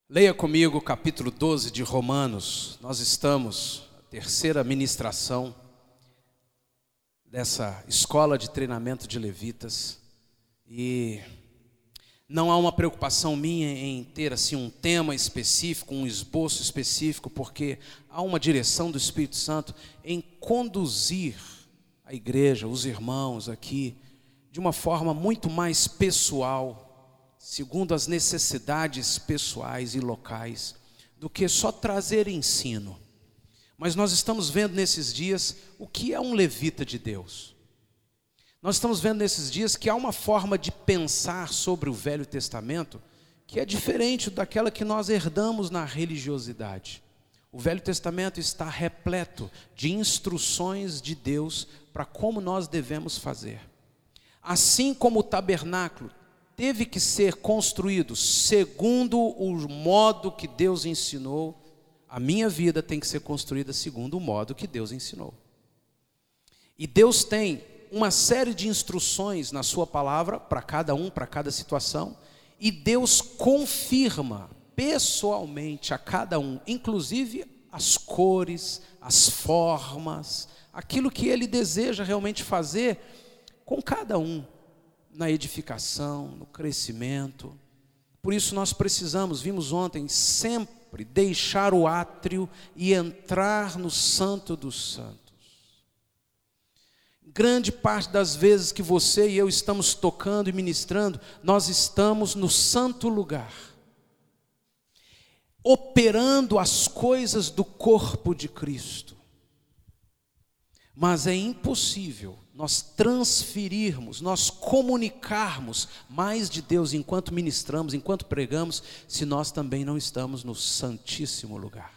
Leia comigo o capítulo 12 de Romanos. Nós estamos na terceira ministração dessa escola de treinamento de levitas. E não há uma preocupação minha em ter assim um tema específico, um esboço específico, porque há uma direção do Espírito Santo em conduzir a igreja, os irmãos aqui, de uma forma muito mais pessoal, segundo as necessidades pessoais e locais, do que só trazer ensino. Mas nós estamos vendo nesses dias o que é um levita de Deus. Nós estamos vendo nesses dias que há uma forma de pensar sobre o Velho Testamento que é diferente daquela que nós herdamos na religiosidade. O Velho Testamento está repleto de instruções de Deus para como nós devemos fazer. Assim como o tabernáculo teve que ser construído segundo o modo que Deus ensinou, a minha vida tem que ser construída segundo o modo que Deus ensinou. E Deus tem uma série de instruções na sua palavra para cada um, para cada situação, e Deus confirma pessoalmente a cada um, inclusive as cores, as formas, aquilo que Ele deseja realmente fazer com cada um, na edificação, no crescimento. Por isso nós precisamos, vimos ontem, sempre deixar o átrio e entrar no Santo dos Santos. Grande parte das vezes que você e eu estamos tocando e ministrando, nós estamos no santo lugar, operando as coisas do corpo de Cristo. Mas é impossível nós transferirmos, nós comunicarmos mais de Deus enquanto ministramos, enquanto pregamos, se nós também não estamos no santíssimo lugar.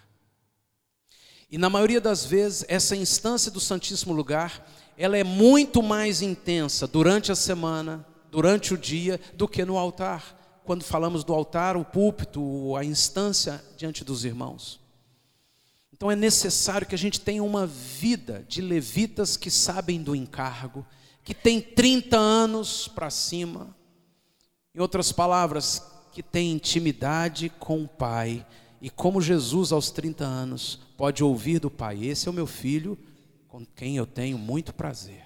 E na maioria das vezes, essa instância do santíssimo lugar, ela é muito mais intensa durante a semana, durante o dia, do que no altar. Quando falamos do altar, o púlpito, a instância diante dos irmãos. Então é necessário que a gente tenha uma vida de levitas que sabem do encargo, que tem 30 anos para cima. Em outras palavras, que tem intimidade com o Pai. E como Jesus aos 30 anos pode ouvir do Pai: esse é o meu filho, com quem eu tenho muito prazer.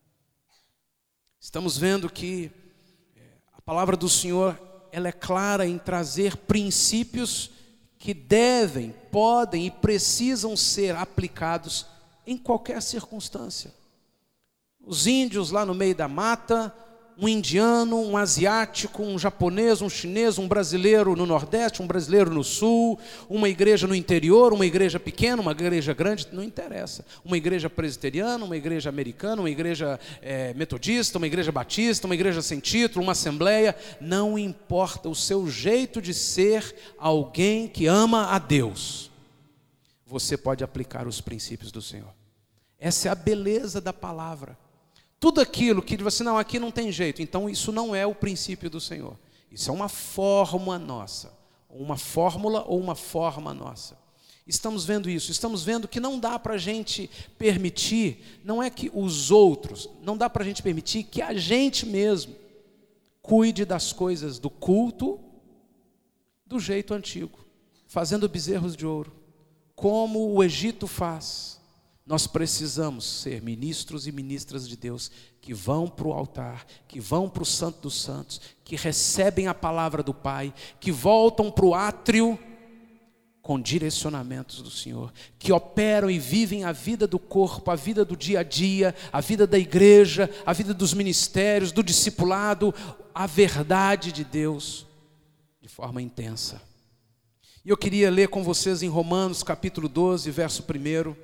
Estamos vendo que a palavra do Senhor, ela é clara em trazer princípios que devem, podem e precisam ser aplicados em qualquer circunstância. Os índios lá no meio da mata, um indiano, um asiático, um japonês, um chinês, um brasileiro no Nordeste, um brasileiro no Sul, uma igreja no interior, uma igreja pequena, uma igreja grande, não interessa. Uma igreja presbiteriana, uma igreja americana, uma igreja metodista, uma igreja batista, uma igreja sem título, uma assembleia, não importa o seu jeito de ser alguém que ama a Deus, você pode aplicar os princípios do Senhor. Essa é a beleza da palavra. Tudo aquilo que você, não, aqui não tem jeito, então isso não é o princípio do Senhor. Isso é uma forma nossa, uma fórmula ou uma forma nossa. Estamos vendo isso, estamos vendo que não dá para a gente permitir, não é que os outros, não dá para a gente permitir que a gente mesmo cuide das coisas do culto do jeito antigo, fazendo bezerros de ouro, como o Egito faz. Nós precisamos ser ministros e ministras de Deus que vão para o altar, que vão para o Santo dos Santos, que recebem a palavra do Pai, que voltam para o átrio com direcionamentos do Senhor, que operam e vivem a vida do corpo, a vida do dia a dia, a vida da igreja, a vida dos ministérios, do discipulado, a verdade de Deus de forma intensa. E eu queria ler com vocês em Romanos capítulo 12, verso 1.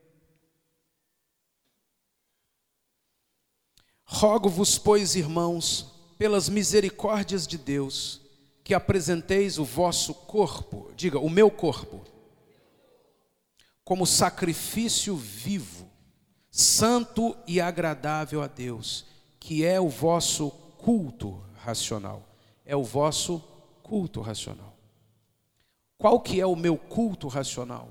Rogo-vos, pois, irmãos, pelas misericórdias de Deus, que apresenteis o vosso corpo, diga, o meu corpo, como sacrifício vivo, santo e agradável a Deus, que é o vosso culto racional. É o vosso culto racional. Qual que é o meu culto racional?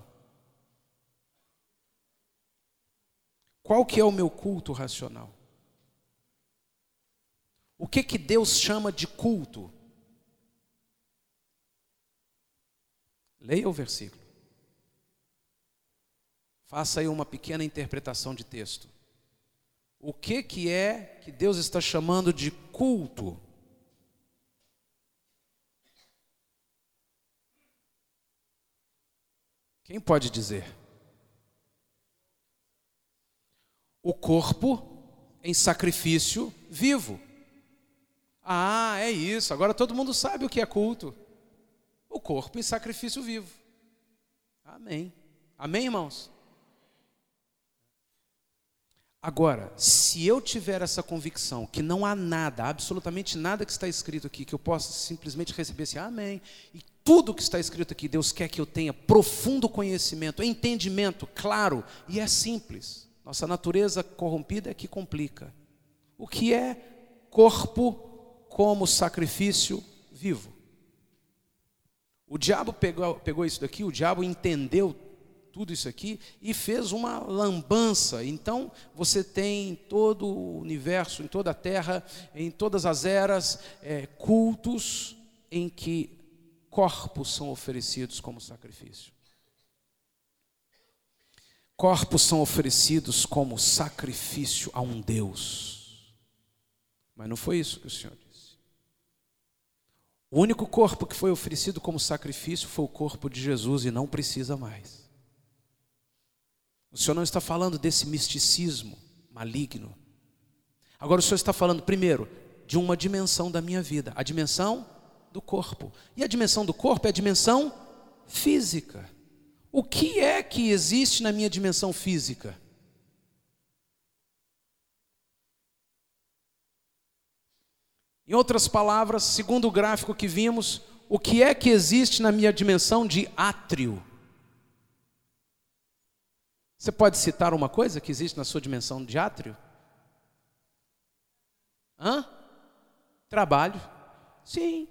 Qual que é o meu culto racional? O que Deus chama de culto? Leia o versículo. Faça aí uma pequena interpretação de texto. O que é que Deus está chamando de culto? Quem pode dizer? O corpo em sacrifício vivo. Ah, é isso. Agora todo mundo sabe o que é culto. O corpo em sacrifício vivo. Amém. Amém, irmãos? Agora, se eu tiver essa convicção que não há nada, absolutamente nada que está escrito aqui, que eu possa simplesmente receber assim, amém, e tudo que está escrito aqui, Deus quer que eu tenha profundo conhecimento, entendimento claro, e é simples. Nossa natureza corrompida é que complica. O que é corpo como sacrifício vivo? O diabo pegou isso daqui, o diabo entendeu tudo isso aqui e fez uma lambança. Então você tem em todo o universo, em toda a terra, em todas as eras, cultos em que corpos são oferecidos como sacrifício. Corpos são oferecidos como sacrifício a um Deus. Mas não foi isso que o Senhor disse. O único corpo que foi oferecido como sacrifício foi o corpo de Jesus e não precisa mais. O Senhor não está falando desse misticismo maligno. Agora o Senhor está falando, primeiro, de uma dimensão da minha vida, a dimensão do corpo. E a dimensão do corpo é a dimensão física. O que é que existe na minha dimensão física? Em outras palavras, segundo o gráfico que vimos, o que é que existe na minha dimensão de átrio? Você pode citar uma coisa que existe na sua dimensão de átrio? Trabalho. Sim.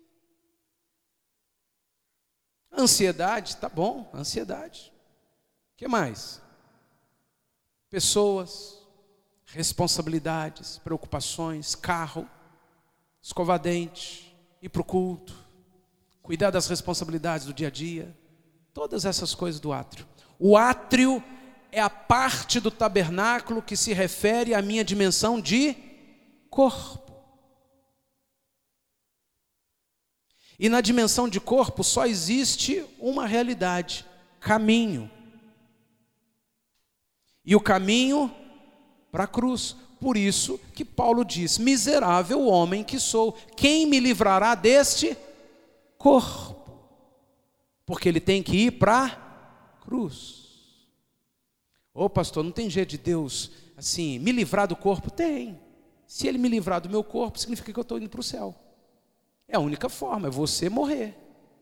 Ansiedade, tá bom, ansiedade. O que mais? Pessoas, responsabilidades, preocupações, carro, escovar dente, ir para o culto, cuidar das responsabilidades do dia a dia, todas essas coisas do átrio. O átrio é a parte do tabernáculo que se refere à minha dimensão de corpo. E na dimensão de corpo só existe uma realidade: caminho. E o caminho para a cruz. Por isso que Paulo diz: miserável homem que sou, quem me livrará deste corpo? Porque ele tem que ir para a cruz. Ô pastor, não tem jeito de Deus assim me livrar do corpo? Tem. Se ele me livrar do meu corpo, significa que eu estou indo para o céu. É a única forma, é você morrer.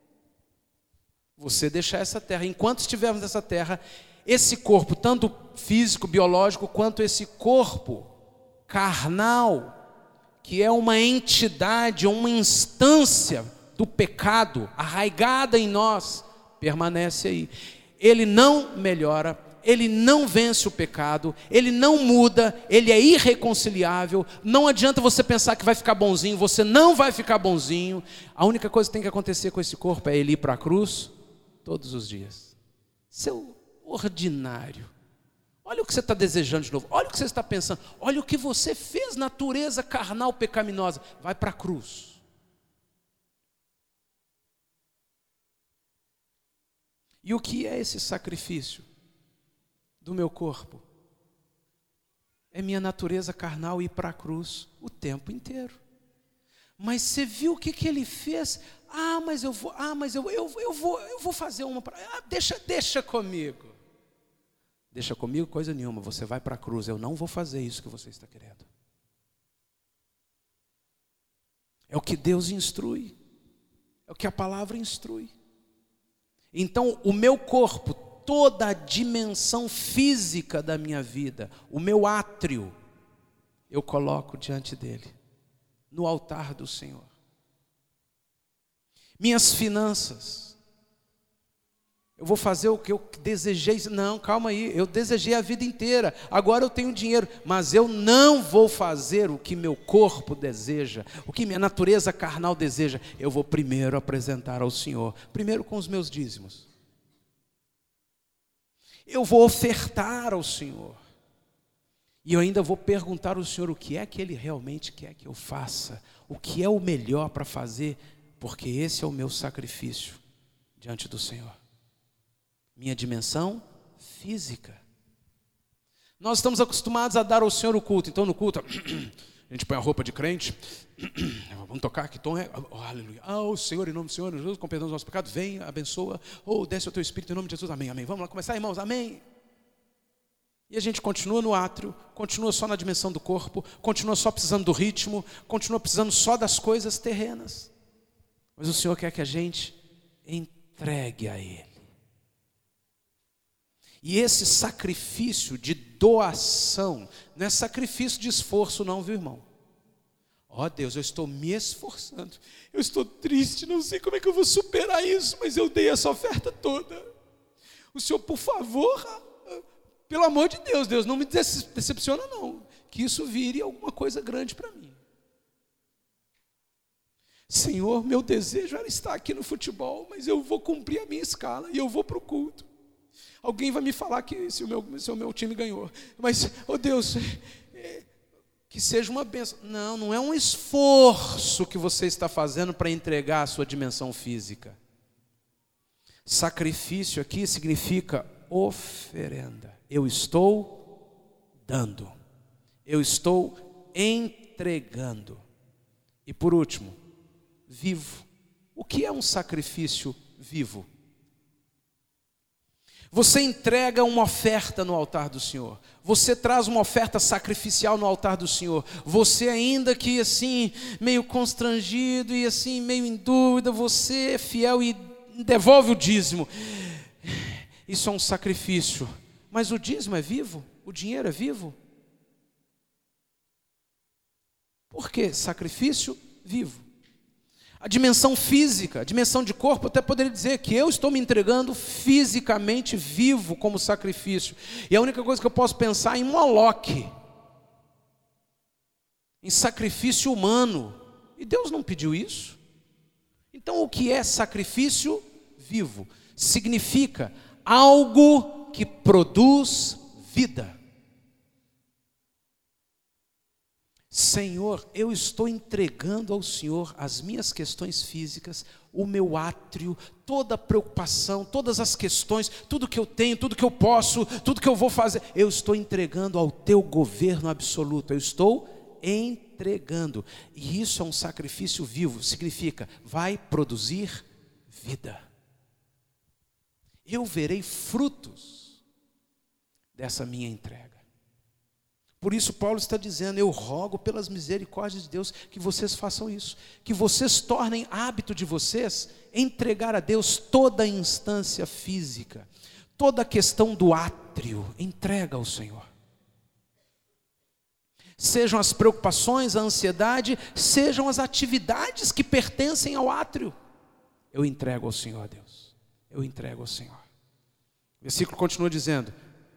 Você deixar essa terra. Enquanto estivermos nessa terra, esse corpo, tanto físico, biológico, quanto esse corpo carnal, que é uma entidade, uma instância do pecado, arraigada em nós, permanece aí. Ele não melhora, ele não vence o pecado, ele não muda, ele é irreconciliável. Não adianta você pensar que vai ficar bonzinho, você não vai ficar bonzinho. A única coisa que tem que acontecer com esse corpo é ele ir para a cruz todos os dias. Seu ordinário. Olha o que você está desejando de novo, olha o que você está pensando, olha o que você fez, natureza carnal pecaminosa. Vai para a cruz. E o que é esse sacrifício do meu corpo? É minha natureza carnal ir para a cruz o tempo inteiro. Mas você viu o que ele fez? Mas eu vou fazer uma. Deixa comigo. Deixa comigo coisa nenhuma, você vai para a cruz. Eu não vou fazer isso que você está querendo. É o que Deus instrui. É o que a palavra instrui. Então o meu corpo, toda a dimensão física da minha vida, o meu átrio, eu coloco diante dele, no altar do Senhor. Minhas finanças, Eu vou fazer o que eu desejei. Não, calma aí, eu desejei a vida inteira, agora eu tenho dinheiro, mas eu não vou fazer o que meu corpo deseja, o que minha natureza carnal deseja. Eu vou primeiro apresentar ao Senhor, primeiro com os meus dízimos. Eu vou ofertar ao Senhor. E eu ainda vou perguntar ao Senhor o que é que Ele realmente quer que eu faça, o que é o melhor para fazer, porque esse é o meu sacrifício diante do Senhor. Minha dimensão física. Nós estamos acostumados a dar ao Senhor o culto. Então no culto, a gente põe a roupa de crente. Vamos tocar, que tom é? Oh, aleluia. O Senhor, em nome do Senhor, Jesus, com perdão dos nossos pecados, vem, abençoa. Desce o teu Espírito em nome de Jesus, amém, amém. Vamos lá começar, irmãos, amém. E a gente continua no átrio, continua só na dimensão do corpo, continua só precisando do ritmo, continua precisando só das coisas terrenas. Mas o Senhor quer que a gente entregue a Ele. E esse sacrifício de doação, não é sacrifício de esforço não, viu, irmão? Deus, eu estou me esforçando, eu estou triste, não sei como é que eu vou superar isso, mas eu dei essa oferta toda. O Senhor, por favor, pelo amor de Deus, Deus, não me decepciona não, que isso vire alguma coisa grande para mim. Senhor, meu desejo era estar aqui no futebol, mas eu vou cumprir a minha escala e eu vou para o culto. Alguém vai me falar que se o meu time ganhou. Mas, Deus, que seja uma bênção. Não é um esforço que você está fazendo para entregar a sua dimensão física. Sacrifício aqui significa oferenda. Eu estou dando. Eu estou entregando. E por último, vivo. O que é um sacrifício vivo? Você entrega uma oferta no altar do Senhor. Você traz uma oferta sacrificial no altar do Senhor. Você ainda que assim, meio constrangido e assim, meio em dúvida, você é fiel e devolve o dízimo. Isso é um sacrifício. Mas o dízimo é vivo? O dinheiro é vivo? Por que sacrifício vivo? A dimensão física, a dimensão de corpo, eu até poderia dizer que eu estou me entregando fisicamente vivo como sacrifício. E a única coisa que eu posso pensar é em Moloque, em sacrifício humano. E Deus não pediu isso. Então o que é sacrifício vivo? Significa algo que produz vida. Senhor, eu estou entregando ao Senhor as minhas questões físicas, o meu átrio, toda a preocupação, todas as questões, tudo que eu tenho, tudo que eu posso, tudo que eu vou fazer, eu estou entregando ao teu governo absoluto, eu estou entregando. E isso é um sacrifício vivo, significa, vai produzir vida. Eu verei frutos dessa minha entrega. Por isso Paulo está dizendo, eu rogo pelas misericórdias de Deus que vocês façam isso, que vocês tornem hábito de vocês entregar a Deus toda a instância física, toda a questão do átrio, entrega ao Senhor. Sejam as preocupações, a ansiedade, sejam as atividades que pertencem ao átrio, eu entrego ao Senhor, Deus, eu entrego ao Senhor. O versículo continua dizendo,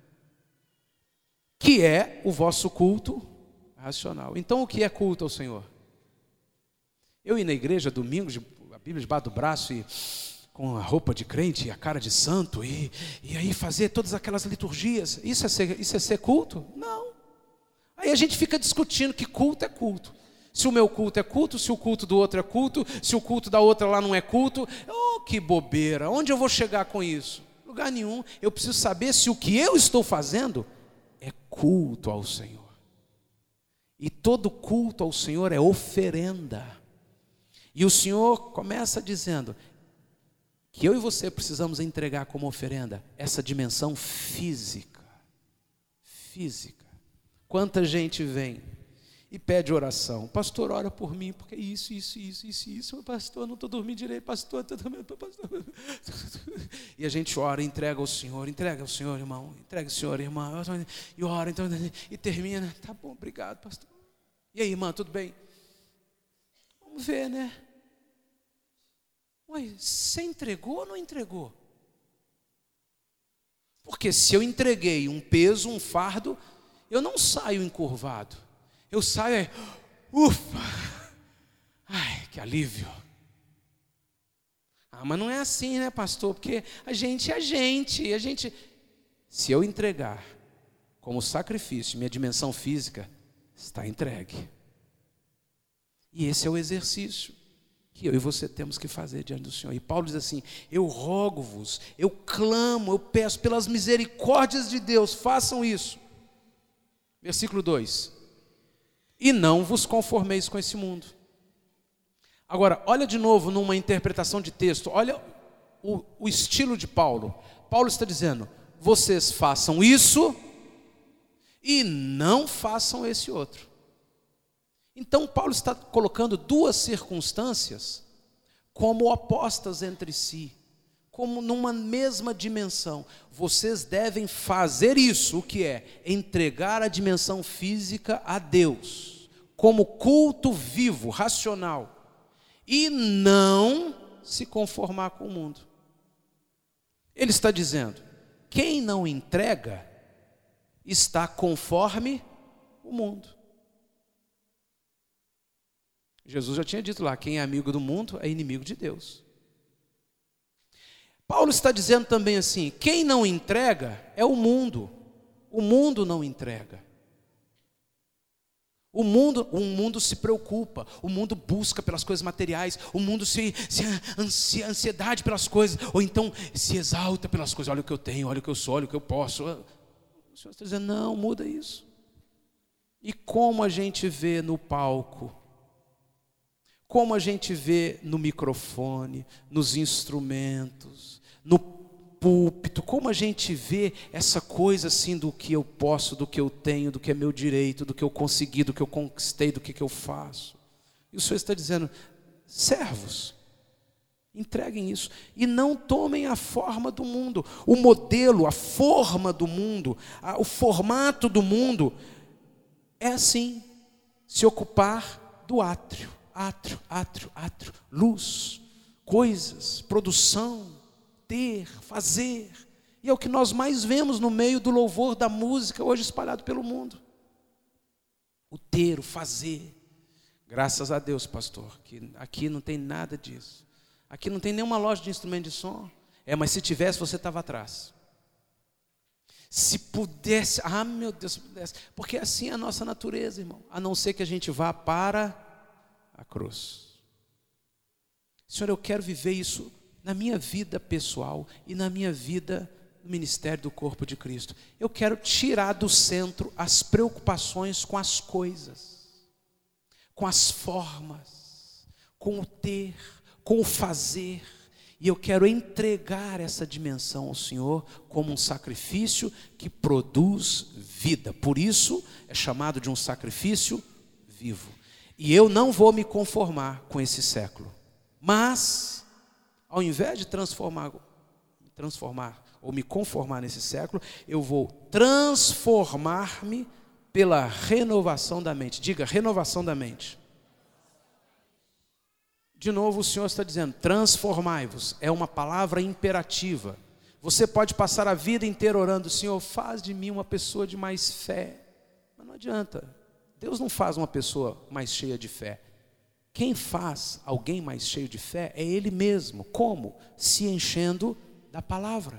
que é o vosso culto racional. Então o que é culto ao Senhor? Eu ir na igreja domingo, a Bíblia debaixo do braço e com a roupa de crente e a cara de santo e aí fazer todas aquelas liturgias, isso é ser culto? Não. Aí a gente fica discutindo que culto é culto. Se o meu culto é culto, se o culto do outro é culto, se o culto da outra lá não é culto. Que bobeira, onde eu vou chegar com isso? Lugar nenhum. Eu preciso saber se o que eu estou fazendo é culto ao Senhor. E todo culto ao Senhor é oferenda. E o Senhor começa dizendo que eu e você precisamos entregar como oferenda essa dimensão física. Física. Quanta gente vem e pede oração. Pastor, ora por mim, porque isso. Pastor, não estou dormindo direito. Pastor. E a gente ora, entrega ao Senhor, irmão. Entrega ao Senhor, irmã. E ora, então, e termina. Tá bom, obrigado, pastor. E aí, irmã, tudo bem? Vamos ver, né? Ué, você entregou ou não entregou? Porque se eu entreguei um peso, um fardo, eu não saio encurvado. Eu saio, ufa, ai, que alívio. Mas não é assim, né, pastor? Porque a gente, se eu entregar como sacrifício, minha dimensão física está entregue. E esse é o exercício que eu e você temos que fazer diante do Senhor. E Paulo diz assim: eu rogo-vos, eu clamo, eu peço pelas misericórdias de Deus, façam isso. Versículo 2: e não vos conformeis com esse mundo. Agora, olha de novo numa interpretação de texto, olha o estilo de Paulo. Paulo está dizendo: vocês façam isso e não façam esse outro. Então Paulo está colocando duas circunstâncias como opostas entre si, como numa mesma dimensão. Vocês devem fazer isso, o que é? Entregar a dimensão física a Deus, como culto vivo, racional, e não se conformar com o mundo. Ele está dizendo: quem não entrega está conforme o mundo. Jesus já tinha dito lá: quem é amigo do mundo é inimigo de Deus. Paulo está dizendo também assim: quem não entrega é o mundo não entrega. O mundo se preocupa, o mundo busca pelas coisas materiais, o mundo se ansiedade pelas coisas, ou então se exalta pelas coisas. Olha o que eu tenho, olha o que eu sou, olha o que eu posso. O Senhor está dizendo: não, muda isso. E como a gente vê no palco, como a gente vê no microfone, nos instrumentos, no púlpito, como a gente vê essa coisa assim do que eu posso, do que eu tenho, do que é meu direito, do que eu consegui, do que eu conquistei, do que eu faço. E o Senhor está dizendo: servos, entreguem isso e não tomem a forma do mundo, o modelo, a forma do mundo, o formato do mundo é assim: se ocupar do átrio, luz, coisas, produção, ter, fazer. E é o que nós mais vemos no meio do louvor, da música hoje espalhado pelo mundo. O ter, o fazer. Graças a Deus, pastor, que aqui não tem nada disso. Aqui não tem nenhuma loja de instrumento de som. Mas se tivesse, você estava atrás. Se pudesse, meu Deus, se pudesse. Porque assim é a nossa natureza, irmão. A não ser que a gente vá para a cruz. Senhor, eu quero viver isso na minha vida pessoal e na minha vida no ministério do corpo de Cristo. Eu quero tirar do centro as preocupações com as coisas, com as formas, com o ter, com o fazer. E eu quero entregar essa dimensão ao Senhor como um sacrifício que produz vida. Por isso é chamado de um sacrifício vivo. E eu não vou me conformar com esse século. Mas, ao invés de transformar ou me conformar nesse século, eu vou transformar-me pela renovação da mente. Diga, renovação da mente. De novo o Senhor está dizendo: transformai-vos. É uma palavra imperativa. Você pode passar a vida inteira orando: Senhor, faz de mim uma pessoa de mais fé. Mas não adianta. Deus não faz uma pessoa mais cheia de fé. Quem faz alguém mais cheio de fé é Ele mesmo. Como? Se enchendo da palavra.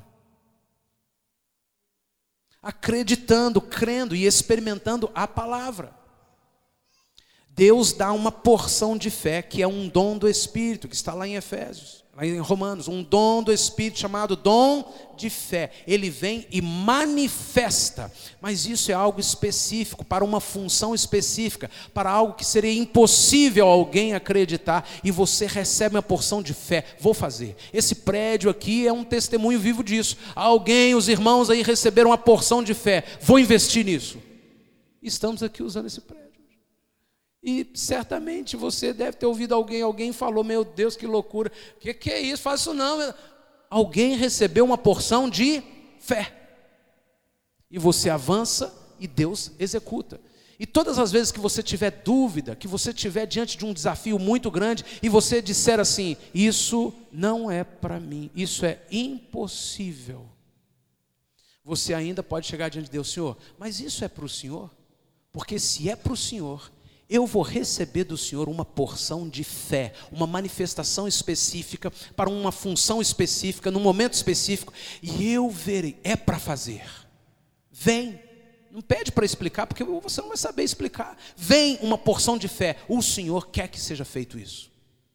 Acreditando, crendo e experimentando a palavra. Deus dá uma porção de fé, que é um dom do Espírito, que está lá em Efésios, lá em Romanos, um dom do Espírito chamado dom de fé. Ele vem e manifesta, mas isso é algo específico, para uma função específica, para algo que seria impossível alguém acreditar, e você recebe uma porção de fé. Vou fazer. Esse prédio aqui é um testemunho vivo disso. Alguém, os irmãos aí receberam uma porção de fé. Vou investir nisso. Estamos aqui usando esse prédio. E certamente você deve ter ouvido alguém falou: meu Deus, que loucura, que é isso, faz isso não. Alguém recebeu uma porção de fé, e você avança e Deus executa. E todas as vezes que você tiver dúvida, que você estiver diante de um desafio muito grande, e você disser assim: isso não é para mim, isso é impossível, você ainda pode chegar diante de Deus: Senhor, mas isso é para o Senhor? Porque se é para o Senhor, eu vou receber do Senhor uma porção de fé, uma manifestação específica, para uma função específica, num momento específico, e eu verei, é para fazer. Vem, não pede para explicar, porque você não vai saber explicar. Vem uma porção de fé, o Senhor quer que seja feito isso.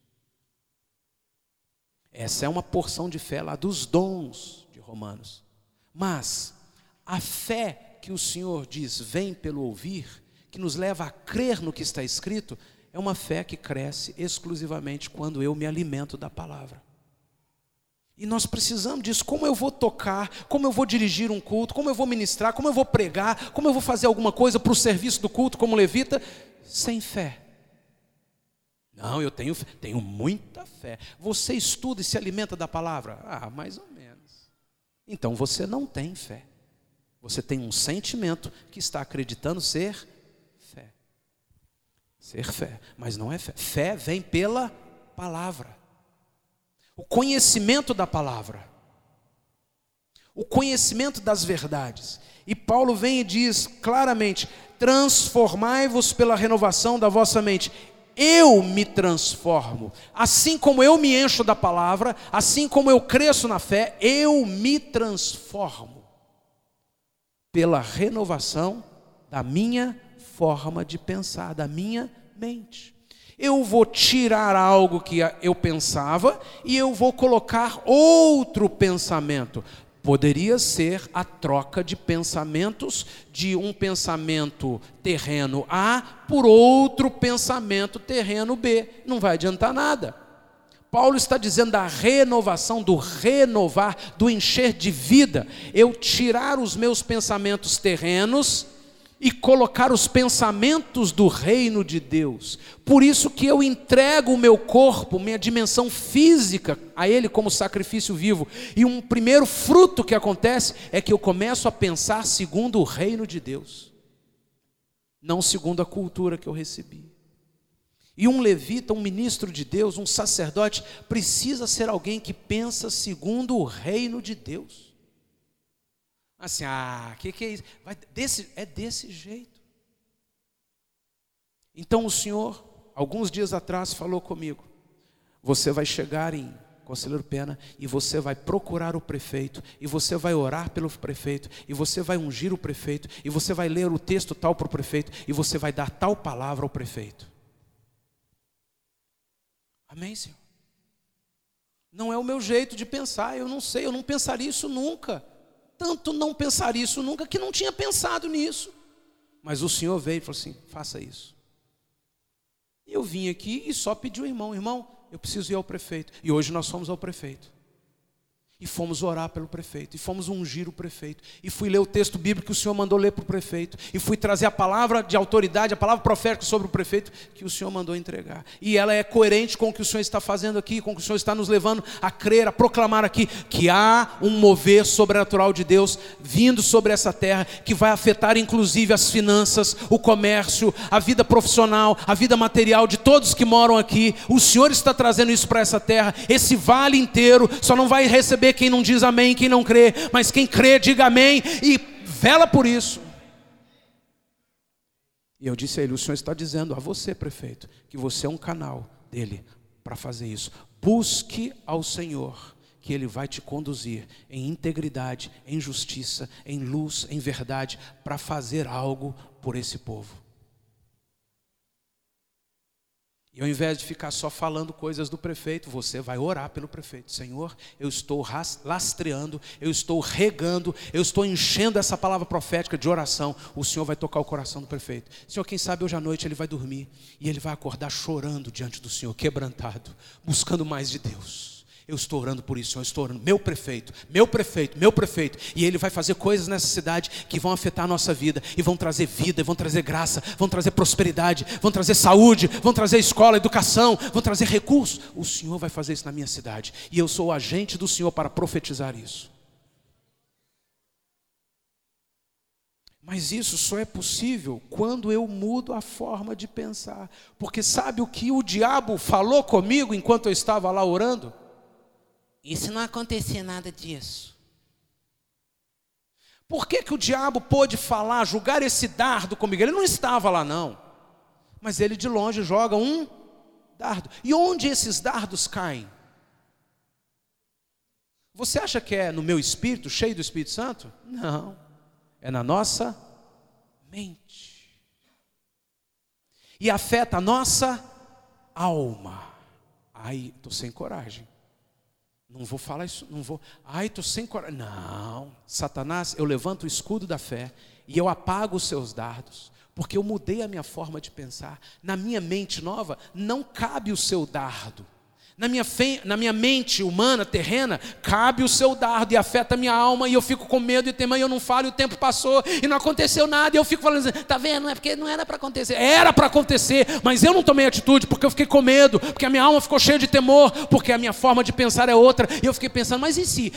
Essa é uma porção de fé lá dos dons de Romanos. Mas a fé que o Senhor diz, vem pelo ouvir, que nos leva a crer no que está escrito, é uma fé que cresce exclusivamente quando eu me alimento da palavra. E nós precisamos disso. Como eu vou tocar, como eu vou dirigir um culto, como eu vou ministrar, como eu vou pregar, como eu vou fazer alguma coisa para o serviço do culto como levita, sem fé. Não, eu tenho muita fé. Você estuda e se alimenta da palavra? Mais ou menos. Então você não tem fé. Você tem um sentimento que está acreditando ser fé. Ser fé, mas não é fé. Fé vem pela palavra. O conhecimento da palavra. O conhecimento das verdades. E Paulo vem e diz claramente: transformai-vos pela renovação da vossa mente. Eu me transformo, assim como eu me encho da palavra, assim como eu cresço na fé, eu me transformo pela renovação da minha forma de pensar, da minha mente. Eu vou tirar algo que eu pensava e eu vou colocar outro pensamento. Poderia ser a troca de pensamentos, de um pensamento terreno A por outro pensamento terreno B. Não vai adiantar nada. Paulo está dizendo da renovação, do renovar, do encher de vida. Eu tirar os meus pensamentos terrenos e colocar os pensamentos do reino de Deus. Por isso que eu entrego o meu corpo, minha dimensão física, a Ele como sacrifício vivo. E um primeiro fruto que acontece é que eu começo a pensar segundo o reino de Deus, não segundo a cultura que eu recebi. E um levita, um ministro de Deus, um sacerdote, precisa ser alguém que pensa segundo o reino de Deus. Assim, que é isso? É desse jeito. Então o Senhor, alguns dias atrás, falou comigo: você vai chegar em Conselheiro Pena e você vai procurar o prefeito, e você vai orar pelo prefeito, e você vai ungir o prefeito, e você vai ler o texto tal para o prefeito, e você vai dar tal palavra ao prefeito. Amém, Senhor? Não é o meu jeito de pensar, eu não sei, eu não pensaria isso nunca. Tanto não pensar isso nunca, que não tinha pensado nisso. Mas o Senhor veio e falou assim: faça isso. E eu vim aqui e só pedi ao irmão: irmão, eu preciso ir ao prefeito. E hoje nós fomos ao prefeito. E fomos orar pelo prefeito, e fomos ungir o prefeito, e fui ler o texto bíblico que o Senhor mandou ler para o prefeito, e fui trazer a palavra de autoridade, a palavra profética sobre o prefeito que o Senhor mandou entregar. E ela é coerente com o que o Senhor está fazendo aqui, com o que o Senhor está nos levando a crer, a proclamar aqui, que há um mover sobrenatural de Deus vindo sobre essa terra, que vai afetar inclusive as finanças, o comércio, a vida profissional, a vida material de todos que moram aqui. O Senhor está trazendo isso para essa terra. Esse vale inteiro só não vai receber quem não diz amém, quem não crê, mas quem crê, diga amém e vela por isso. E eu disse a ele: o Senhor está dizendo a você, prefeito, que você é um canal dele para fazer isso. Busque ao Senhor, que Ele vai te conduzir em integridade, em justiça, em luz, em verdade, para fazer algo por esse povo. E ao invés de ficar só falando coisas do prefeito, você vai orar pelo prefeito. Senhor, eu estou lastreando, eu estou regando, eu estou enchendo essa palavra profética de oração. O Senhor vai tocar o coração do prefeito. Senhor, quem sabe hoje à noite ele vai dormir e ele vai acordar chorando diante do Senhor, quebrantado, buscando mais de Deus. Eu estou orando por isso, eu estou orando, meu prefeito, e ele vai fazer coisas nessa cidade que vão afetar a nossa vida, e vão trazer vida, vão trazer graça, vão trazer prosperidade, vão trazer saúde, vão trazer escola, educação, vão trazer recursos. O Senhor vai fazer isso na minha cidade, e eu sou o agente do Senhor para profetizar isso. Mas isso só é possível quando eu mudo a forma de pensar, porque sabe o que o diabo falou comigo enquanto eu estava lá orando? E se não acontecer nada disso? Por que o diabo pôde falar, jogar esse dardo comigo? Ele não estava lá não, mas ele de longe joga um dardo. E onde esses dardos caem? Você acha que é no meu espírito, cheio do Espírito Santo? Não, é na nossa mente. E afeta a nossa alma. Ai, estou sem coragem. Não vou falar isso, não vou. Ai, estou sem coragem. Não, Satanás, eu levanto o escudo da fé e eu apago os seus dardos, porque eu mudei a minha forma de pensar. Na minha mente nova, não cabe o seu dardo. Na minha mente humana, terrena, cabe o seu dardo e afeta a minha alma, e eu fico com medo e temor, e eu não falo, e o tempo passou e não aconteceu nada, e eu fico falando assim, tá vendo, é porque não era para acontecer. Era para acontecer, mas eu não tomei atitude, porque eu fiquei com medo, porque a minha alma ficou cheia de temor, porque a minha forma de pensar é outra, e eu fiquei pensando, mas e se,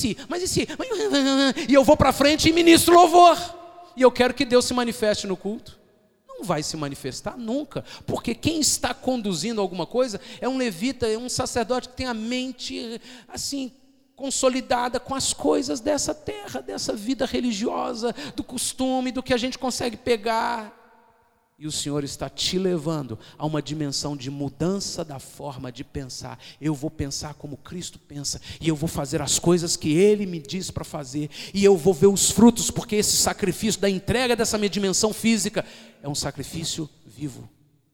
e eu vou para frente e ministro louvor, e eu quero que Deus se manifeste no culto. Não vai se manifestar nunca, porque quem está conduzindo alguma coisa é um levita, é um sacerdote que tem a mente assim consolidada com as coisas dessa terra, dessa vida religiosa, do costume, do que a gente consegue pegar. E o Senhor está te levando a uma dimensão de mudança da forma de pensar. Eu vou pensar como Cristo pensa, e eu vou fazer as coisas que Ele me diz para fazer, e eu vou ver os frutos, porque esse sacrifício da entrega dessa minha dimensão física é um sacrifício vivo.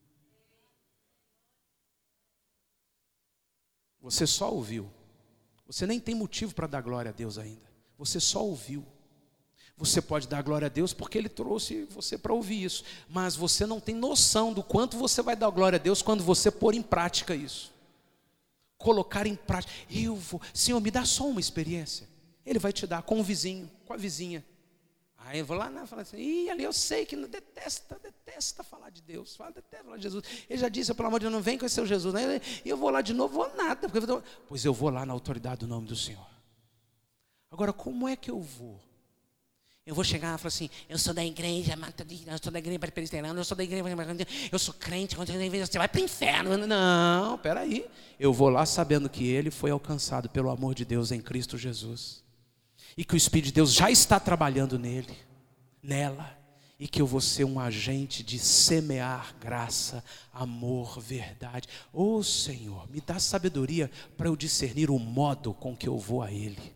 Você só ouviu, você nem tem motivo para dar glória a Deus ainda, você só ouviu. Você pode dar glória a Deus porque Ele trouxe você para ouvir isso, mas você não tem noção do quanto você vai dar glória a Deus quando você pôr em prática isso. Colocar em prática. Senhor, me dá só uma experiência. Ele vai te dar com o vizinho, com a vizinha. Aí eu vou lá e falo assim, ali eu sei que detesta falar de Deus, detesta falar de Jesus. Ele já disse, pelo amor de Deus, não vem com esse seu Jesus, né? E eu vou lá de novo, vou nada. Pois eu vou lá na autoridade do nome do Senhor. Agora, como é que eu vou? Eu vou chegar e falar assim, eu sou da igreja, eu sou da igreja presbiteriana, eu sou da igreja, eu sou crente, você vai para o inferno. Não, peraí. Eu vou lá sabendo que ele foi alcançado pelo amor de Deus em Cristo Jesus. E que o Espírito de Deus já está trabalhando nele, nela. E que eu vou ser um agente de semear graça, amor, verdade. Ô Senhor, me dá sabedoria para eu discernir o modo com que eu vou a ele.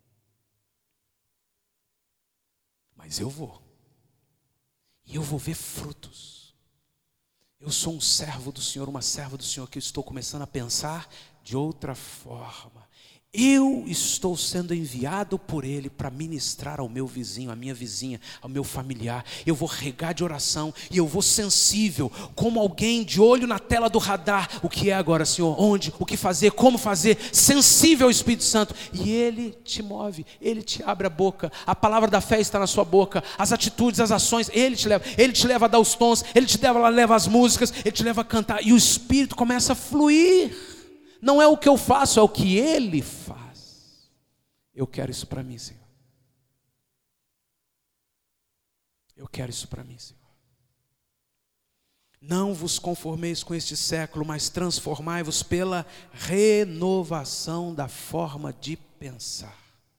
Mas eu vou, e eu vou ver frutos. Eu sou um servo do Senhor, uma serva do Senhor, que eu estou começando a pensar de outra forma. Eu estou sendo enviado por Ele para ministrar ao meu vizinho, à minha vizinha, ao meu familiar. Eu vou regar de oração e eu vou sensível, como alguém de olho na tela do radar. O que é agora, Senhor? Onde? O que fazer? Como fazer? Sensível ao Espírito Santo. E Ele te move, Ele te abre a boca. A palavra da fé está na sua boca. As atitudes, as ações, Ele te leva a dar os tons, Ele te leva as músicas, Ele te leva a cantar. E o Espírito começa a fluir. Não é o que eu faço, é o que Ele faz. Eu quero isso para mim, Senhor. Eu quero isso para mim, Senhor. Não vos conformeis com este século, mas transformai-vos pela renovação da forma de pensar.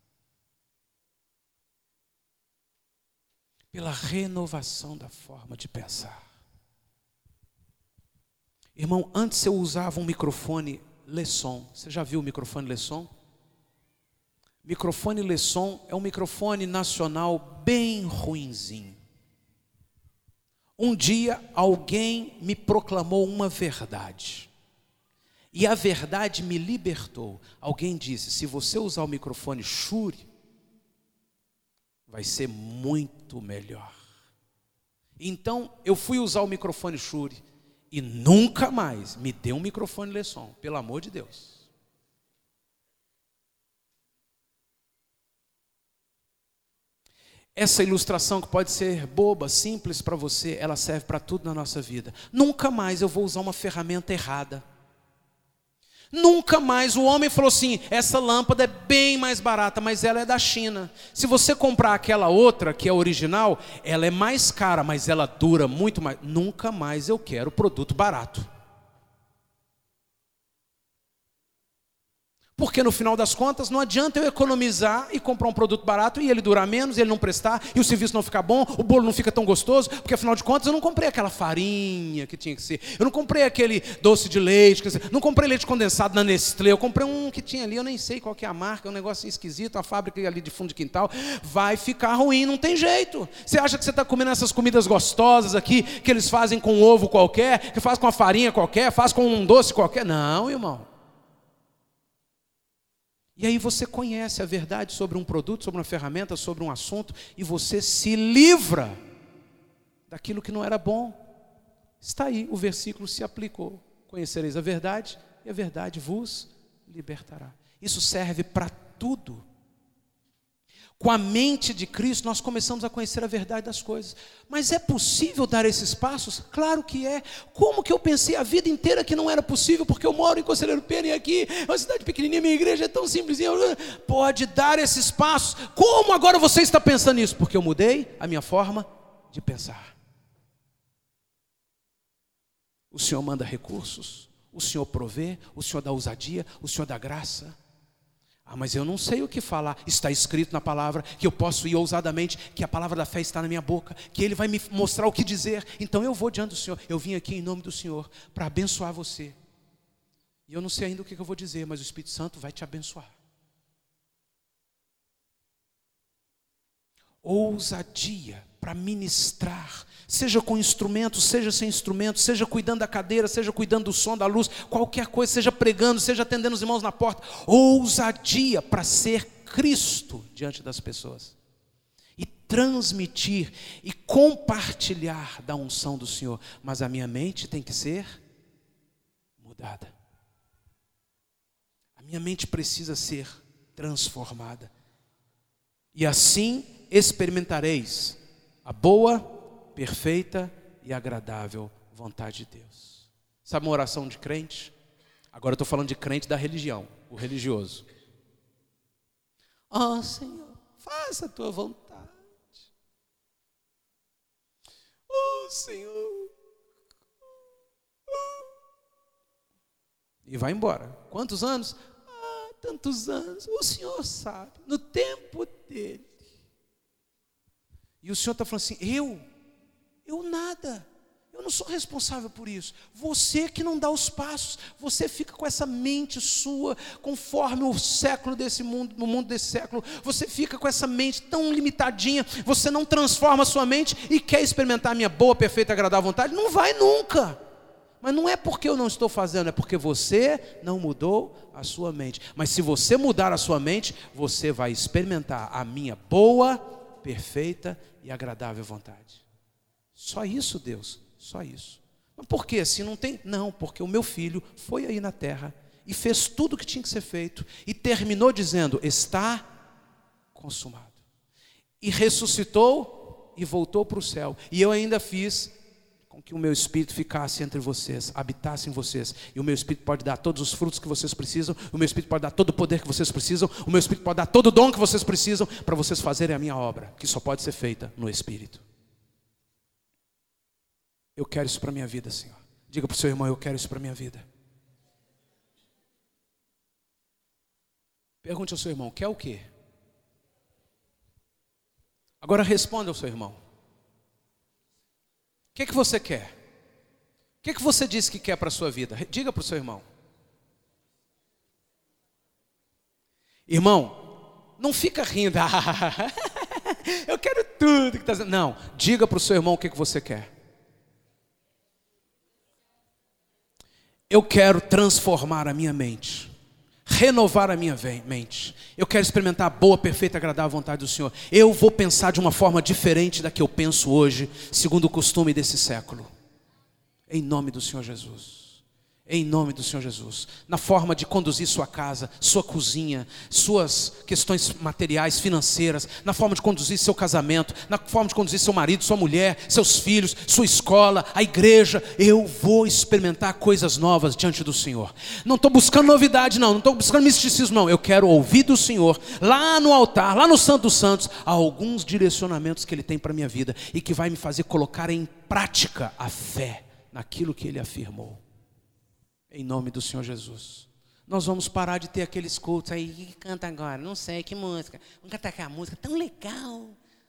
Pela renovação da forma de pensar. Irmão, antes eu usava um microfone Lesson. Você já viu o microfone Lesson? Microfone Lesson é um microfone nacional bem ruinzinho. Um dia alguém me proclamou uma verdade. E a verdade me libertou. Alguém disse, se você usar o microfone Shure, vai ser muito melhor. Então eu fui usar o microfone Shure. E nunca mais me dê um microfone Lesson, pelo amor de Deus. Essa ilustração que pode ser boba, simples para você, ela serve para tudo na nossa vida. Nunca mais eu vou usar uma ferramenta errada. Nunca mais o homem falou assim, essa lâmpada é bem mais barata, mas ela é da China. Se você comprar aquela outra, que é original, ela é mais cara, mas ela dura muito mais. Nunca mais eu quero produto barato. Porque no final das contas não adianta eu economizar e comprar um produto barato e ele durar menos, e ele não prestar, e o serviço não ficar bom, o bolo não fica tão gostoso, porque afinal de contas eu não comprei aquela farinha que tinha que ser, eu não comprei aquele doce de leite, não comprei leite condensado na Nestlé, eu comprei um que tinha ali, eu nem sei qual que é a marca, um negócio esquisito, uma fábrica ali de fundo de quintal. Vai ficar ruim, não tem jeito. Você acha que você está comendo essas comidas gostosas aqui, que eles fazem com um ovo qualquer, que faz com uma farinha qualquer, faz com um doce qualquer? Não, irmão. E aí você conhece a verdade sobre um produto, sobre uma ferramenta, sobre um assunto, e você se livra daquilo que não era bom. Está aí, o versículo se aplicou. Conhecereis a verdade, e a verdade vos libertará. Isso serve para tudo. Com a mente de Cristo, nós começamos a conhecer a verdade das coisas. Mas é possível dar esses passos? Claro que é. Como que eu pensei a vida inteira que não era possível? Porque eu moro em Conselheiro Pena e aqui é uma cidade pequenininha, minha igreja é tão simplesinha. Pode dar esses passos. Como agora você está pensando nisso? Porque eu mudei a minha forma de pensar. O Senhor manda recursos, o Senhor provê, o Senhor dá ousadia, o Senhor dá graça. Mas eu não sei o que falar. Está escrito na palavra que eu posso ir ousadamente, que a palavra da fé está na minha boca, que Ele vai me mostrar o que dizer. Então eu vou diante do Senhor. Eu vim aqui em nome do Senhor para abençoar você. E eu não sei ainda o que eu vou dizer, mas o Espírito Santo vai te abençoar. Ousadia para ministrar, seja com instrumento, seja sem instrumento, seja cuidando da cadeira, seja cuidando do som, da luz, qualquer coisa, seja pregando, seja atendendo os irmãos na porta. Ousadia para ser Cristo diante das pessoas e transmitir e compartilhar da unção do Senhor. Mas a minha mente tem que ser mudada. A minha mente precisa ser transformada. E assim experimentareis a boa, perfeita e agradável vontade de Deus. Sabe uma oração de crente? Agora eu estou falando de crente da religião, o religioso. Senhor, faça a tua vontade. Senhor. E vai embora. Quantos anos? Tantos anos. O Senhor sabe, no tempo dele. E o Senhor está falando assim, eu nada, eu não sou responsável por isso. Você que não dá os passos, você fica com essa mente sua, conforme o século desse mundo, no mundo desse século, você fica com essa mente tão limitadinha, você não transforma a sua mente e quer experimentar a minha boa, perfeita e agradável vontade, não vai nunca. Mas não é porque eu não estou fazendo, é porque você não mudou a sua mente. Mas se você mudar a sua mente, você vai experimentar a minha boa, perfeita e agradável vontade. Só isso, Deus, só isso. Mas por que assim não tem? Não, porque o meu filho foi aí na terra e fez tudo o que tinha que ser feito e terminou dizendo, está consumado. E ressuscitou e voltou para o céu. E eu ainda fiz com que o meu Espírito ficasse entre vocês, habitasse em vocês. E o meu Espírito pode dar todos os frutos que vocês precisam, o meu Espírito pode dar todo o poder que vocês precisam, o meu Espírito pode dar todo o dom que vocês precisam para vocês fazerem a minha obra, que só pode ser feita no Espírito. Eu quero isso para a minha vida, Senhor. Diga para o seu irmão, eu quero isso para a minha vida. Pergunte ao seu irmão, quer o quê? Agora responda ao seu irmão. O que você quer? O que você disse que quer para a sua vida? Diga para o seu irmão. Irmão, não fica rindo. Eu quero tudo que está dizendo. Não, diga para o seu irmão o que você quer. Eu quero transformar a minha mente, renovar a minha mente. Eu quero experimentar a boa, perfeita e agradável vontade do Senhor. Eu vou pensar de uma forma diferente da que eu penso hoje, segundo o costume desse século. Em nome do Senhor Jesus. Em nome do Senhor Jesus. Na forma de conduzir sua casa, sua cozinha, suas questões materiais, financeiras, na forma de conduzir seu casamento, na forma de conduzir seu marido, sua mulher, seus filhos, sua escola, a igreja. Eu vou experimentar coisas novas diante do Senhor. Não estou buscando novidade não estou buscando misticismo não. Eu quero ouvir do Senhor, lá no altar, lá no Santo dos Santos, alguns direcionamentos que Ele tem para a minha vida e que vai me fazer colocar em prática a fé naquilo que Ele afirmou. Em nome do Senhor Jesus. nós vamos parar de ter aqueles cultos aí, que canta agora, não sei, que música, vamos cantar aquela música tão legal.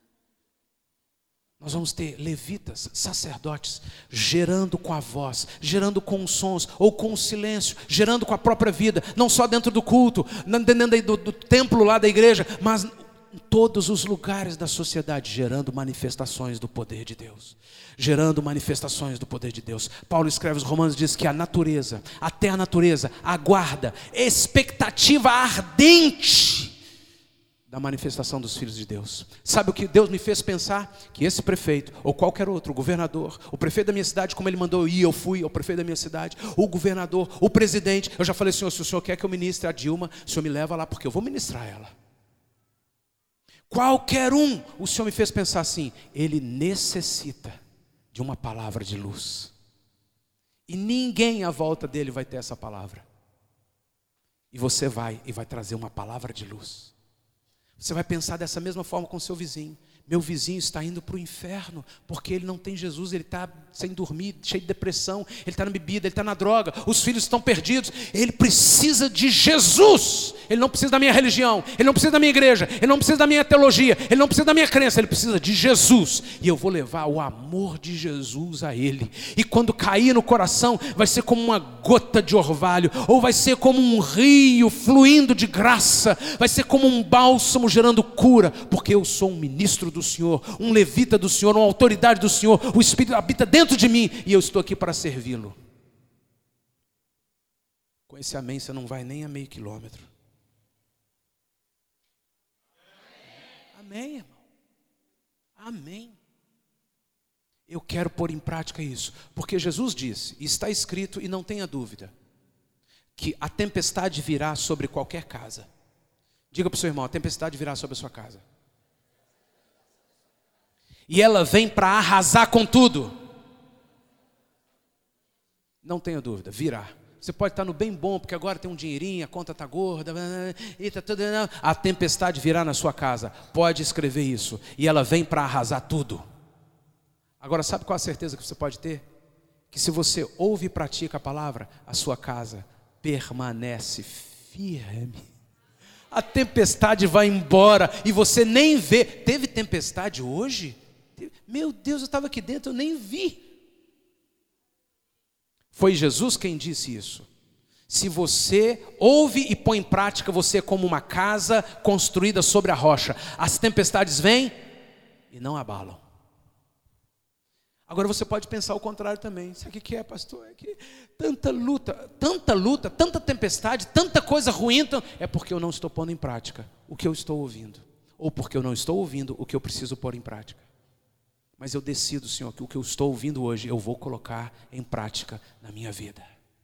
Nós vamos ter levitas, sacerdotes, gerando com a voz, gerando com os sons, ou com o silêncio, gerando com a própria vida, não só dentro do culto, dentro do templo lá da igreja, mas em todos os lugares da sociedade, gerando manifestações do poder de Deus. Gerando manifestações do poder de Deus. Paulo escreve aos Romanos, diz que a natureza, até a natureza, aguarda, expectativa ardente da manifestação dos filhos de Deus. Sabe o que Deus me fez pensar? Que esse prefeito, ou qualquer outro, o governador, o prefeito da minha cidade, como ele mandou eu ir, eu fui ao prefeito da minha cidade, o governador, o presidente, eu já falei, Senhor, se o Senhor quer que eu ministre a Dilma, o Senhor me leva lá, porque eu vou ministrar ela. Qualquer um, o Senhor me fez pensar assim, ele necessita de uma palavra de luz. E ninguém à volta dele vai ter essa palavra. E você vai trazer uma palavra de luz. Você vai pensar dessa mesma forma com seu vizinho. Meu vizinho está indo para o inferno, porque ele não tem Jesus, ele está sem dormir, cheio de depressão, ele está na bebida, ele está na droga, os filhos estão perdidos, ele precisa de Jesus, ele não precisa da minha religião, ele não precisa da minha igreja, ele não precisa da minha teologia, ele não precisa da minha crença, ele precisa de Jesus, e eu vou levar o amor de Jesus a ele, e quando cair no coração, vai ser como uma gota de orvalho, ou vai ser como um rio fluindo de graça, vai ser como um bálsamo gerando cura, porque eu sou um ministro do Senhor, um levita do Senhor, uma autoridade do Senhor, o Espírito habita dentro de mim e eu estou aqui para servi-lo. Com esse amém você não vai nem a meio quilômetro. Amém, irmão. Amém. Eu quero pôr em prática isso, porque Jesus disse, e está escrito e não tenha dúvida, que a tempestade virá sobre qualquer casa. Diga para o seu irmão, a tempestade virá sobre a sua casa. E ela vem para arrasar com tudo. Não tenha dúvida, virá. Você pode estar no bem bom, porque agora tem um dinheirinho, a conta está gorda, e tá tudo. A tempestade virá na sua casa. Pode escrever isso. E ela vem para arrasar tudo. Agora, sabe qual a certeza que você pode ter? Que se você ouve e pratica a palavra, a sua casa permanece firme. A tempestade vai embora e você nem vê. Teve tempestade hoje? Meu Deus, eu estava aqui dentro, eu nem vi. Foi Jesus quem disse isso. Se você ouve e põe em prática, você é como uma casa construída sobre a rocha. As tempestades vêm e não abalam. Agora você pode pensar o contrário também. Sabe o que é, pastor? É que tanta luta, tanta tempestade, tanta coisa ruim, então é porque eu não estou pondo em prática o que eu estou ouvindo. Ou porque eu não estou ouvindo o que eu preciso pôr em prática. Mas eu decido, Senhor, que o que eu estou ouvindo hoje, eu vou colocar em prática na minha vida.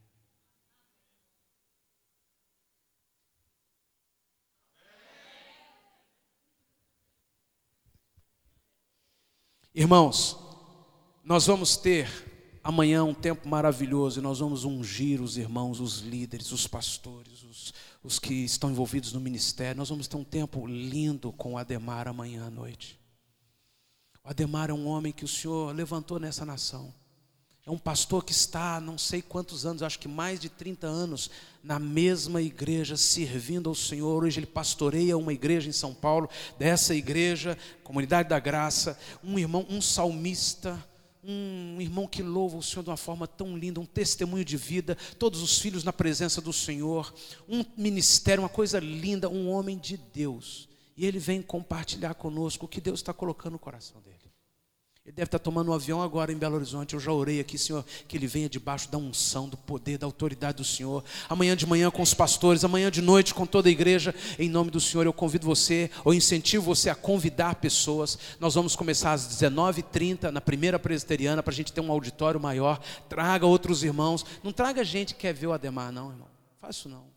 Irmãos, nós vamos ter amanhã um tempo maravilhoso e nós vamos ungir os irmãos, os líderes, os pastores, os que estão envolvidos no ministério. Nós vamos ter um tempo lindo com o Ademar amanhã à noite. O Ademar é um homem que o Senhor levantou nessa nação. É um pastor que está, não sei quantos anos, acho que mais de 30 anos, na mesma igreja, servindo ao Senhor. Hoje ele pastoreia uma igreja em São Paulo, dessa igreja, Comunidade da Graça. Um irmão, um salmista, um irmão que louva o Senhor de uma forma tão linda, um testemunho de vida, todos os filhos na presença do Senhor, um ministério, uma coisa linda, um homem de Deus. E ele vem compartilhar conosco o que Deus está colocando no coração dele. Ele deve estar tomando um avião agora em Belo Horizonte. Eu já orei aqui, Senhor, que ele venha debaixo da unção, do poder, da autoridade do Senhor. Amanhã de manhã com os pastores, amanhã de noite com toda a igreja. Em nome do Senhor, eu convido você, ou incentivo você a convidar pessoas. Nós vamos começar às 19h30 na primeira presbiteriana, para a gente ter um auditório maior. Traga outros irmãos. Não traga gente que quer ver o Ademar, não, irmão. Faz isso não.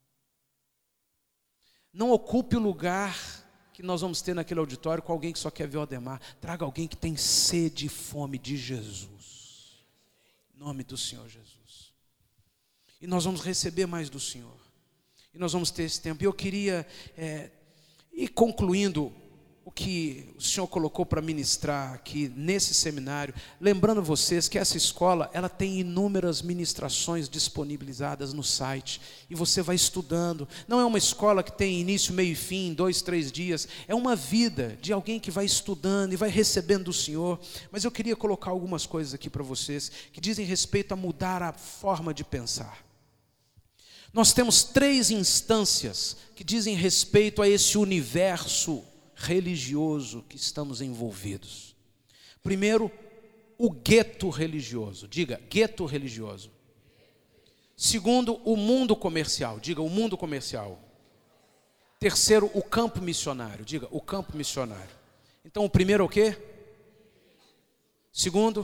Não ocupe o lugar que nós vamos ter naquele auditório com alguém que só quer ver o Ademar. Traga alguém que tem sede e fome de Jesus. Em nome do Senhor Jesus. E nós vamos receber mais do Senhor. E nós vamos ter esse tempo. E eu queria ir concluindo o que o Senhor colocou para ministrar aqui nesse seminário, lembrando vocês que essa escola, ela tem inúmeras ministrações disponibilizadas no site, e você vai estudando. Não é uma escola que tem início, meio e fim, 2, 3 dias, é uma vida de alguém que vai estudando e vai recebendo do Senhor. Mas eu queria colocar algumas coisas aqui para vocês, que dizem respeito a mudar a forma de pensar. Nós temos 3 instâncias que dizem respeito a esse universo religioso que estamos envolvidos. Primeiro, o gueto religioso. Diga, gueto religioso. Segundo, o mundo comercial. Diga, o mundo comercial. Terceiro, o campo missionário. Diga, o campo missionário. Então, o primeiro é o quê? Segundo?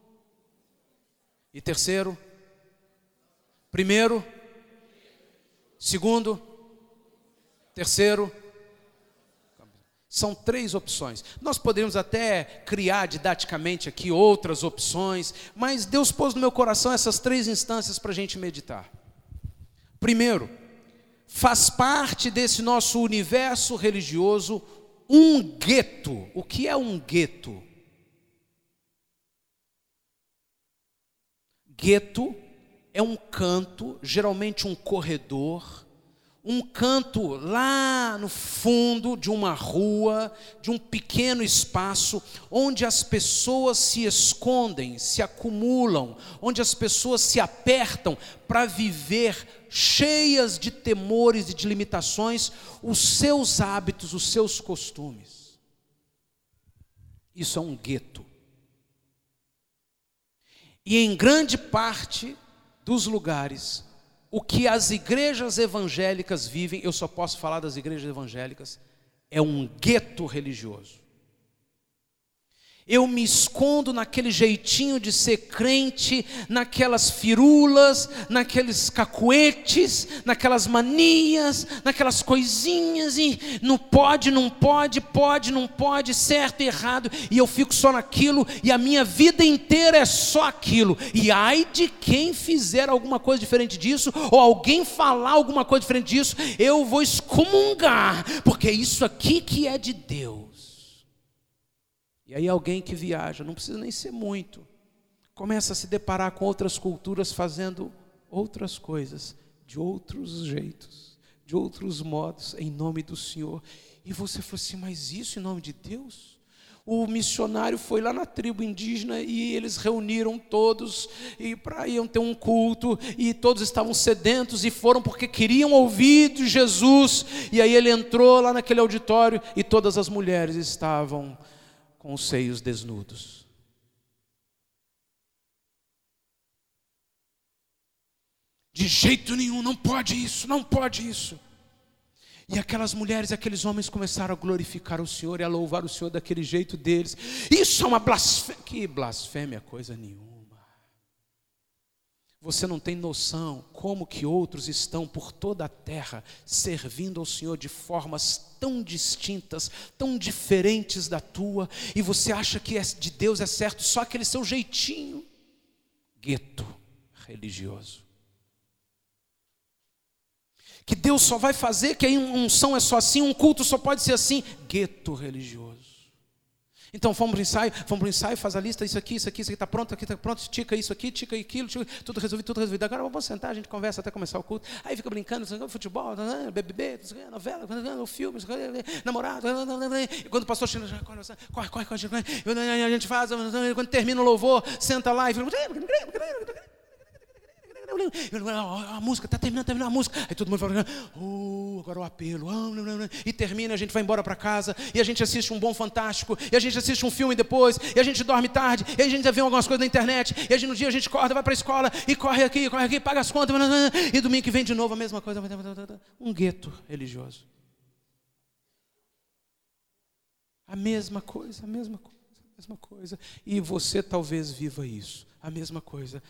E terceiro? Primeiro? Segundo? Terceiro? São 3 opções. Nós poderíamos até criar didaticamente aqui outras opções, mas Deus pôs no meu coração essas 3 instâncias para a gente meditar. Primeiro, faz parte desse nosso universo religioso um gueto. O que é um gueto? Gueto é um canto, geralmente um corredor, um canto lá no fundo de uma rua, de um pequeno espaço, onde as pessoas se escondem, se acumulam, onde as pessoas se apertam para viver cheias de temores e de limitações, os seus hábitos, os seus costumes. Isso é um gueto. E em grande parte dos lugares, o que as igrejas evangélicas vivem, eu só posso falar das igrejas evangélicas, é um gueto religioso. Eu me escondo naquele jeitinho de ser crente, naquelas firulas, naqueles cacuetes, naquelas manias, naquelas coisinhas, e não pode, não pode, pode, não pode, certo e errado, e eu fico só naquilo, e a minha vida inteira é só aquilo. E ai de quem fizer alguma coisa diferente disso, ou alguém falar alguma coisa diferente disso, eu vou excomungar, porque é isso aqui que é de Deus. E aí alguém que viaja, não precisa nem ser muito, começa a se deparar com outras culturas fazendo outras coisas, de outros jeitos, de outros modos, em nome do Senhor. E você fala assim, mas isso em nome de Deus? O missionário foi lá na tribo indígena e eles reuniram todos e iam ter um culto, e todos estavam sedentos e foram porque queriam ouvir de Jesus. E aí ele entrou lá naquele auditório e todas as mulheres estavam com os seios desnudos. De jeito nenhum, não pode isso, não pode isso. E aquelas mulheres, aqueles homens começaram a glorificar o Senhor e a louvar o Senhor daquele jeito deles. Isso é uma blasfêmia. Que blasfêmia, coisa nenhuma. Você não tem noção como que outros estão por toda a terra servindo ao Senhor de formas tão distintas, tão diferentes da tua, e você acha que de Deus é certo só aquele seu jeitinho. Gueto religioso. Que Deus só vai fazer, que a unção é só assim, um culto só pode ser assim. Gueto religioso. Então vamos para o ensaio, faz a lista, isso aqui está pronto, estica isso aqui, estica aquilo, tudo resolvido. Agora vamos sentar, a gente conversa até começar o culto. Aí fica brincando, futebol, BBB, novela, filme, namorado. E quando o pastor chega, corre, a gente faz, quando termina o louvor, senta lá e fica... A música, está terminando a música. Aí todo mundo fala, agora o apelo. E termina, a gente vai embora para casa, e a gente assiste um bom Fantástico, e a gente assiste um filme depois, e a gente dorme tarde, e a gente vê algumas coisas na internet, e no dia a gente acorda, vai para a escola, e corre aqui, paga as contas, e domingo que vem de novo a mesma coisa. Um gueto religioso. A mesma coisa. E você talvez viva isso. A mesma coisa.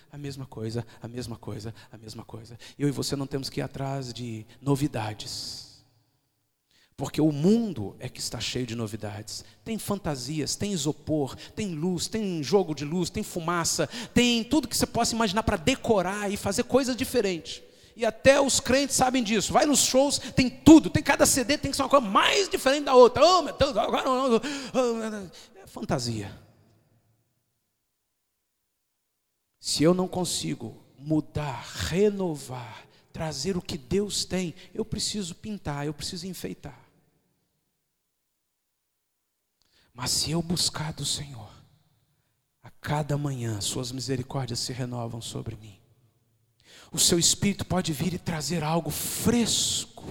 Eu e você não temos que ir atrás de novidades. Porque o mundo é que está cheio de novidades. Tem fantasias, tem isopor, tem luz, tem jogo de luz, tem fumaça, tem tudo que você possa imaginar para decorar e fazer coisas diferentes. E até os crentes sabem disso. Vai nos shows, tem tudo. Tem cada CD, tem que ser uma coisa mais diferente da outra. Oh, meu Deus, agora é fantasia. Se eu não consigo mudar, renovar, trazer o que Deus tem, eu preciso pintar, eu preciso enfeitar. Mas se eu buscar do Senhor, a cada manhã suas misericórdias se renovam sobre mim. O seu Espírito pode vir e trazer algo fresco.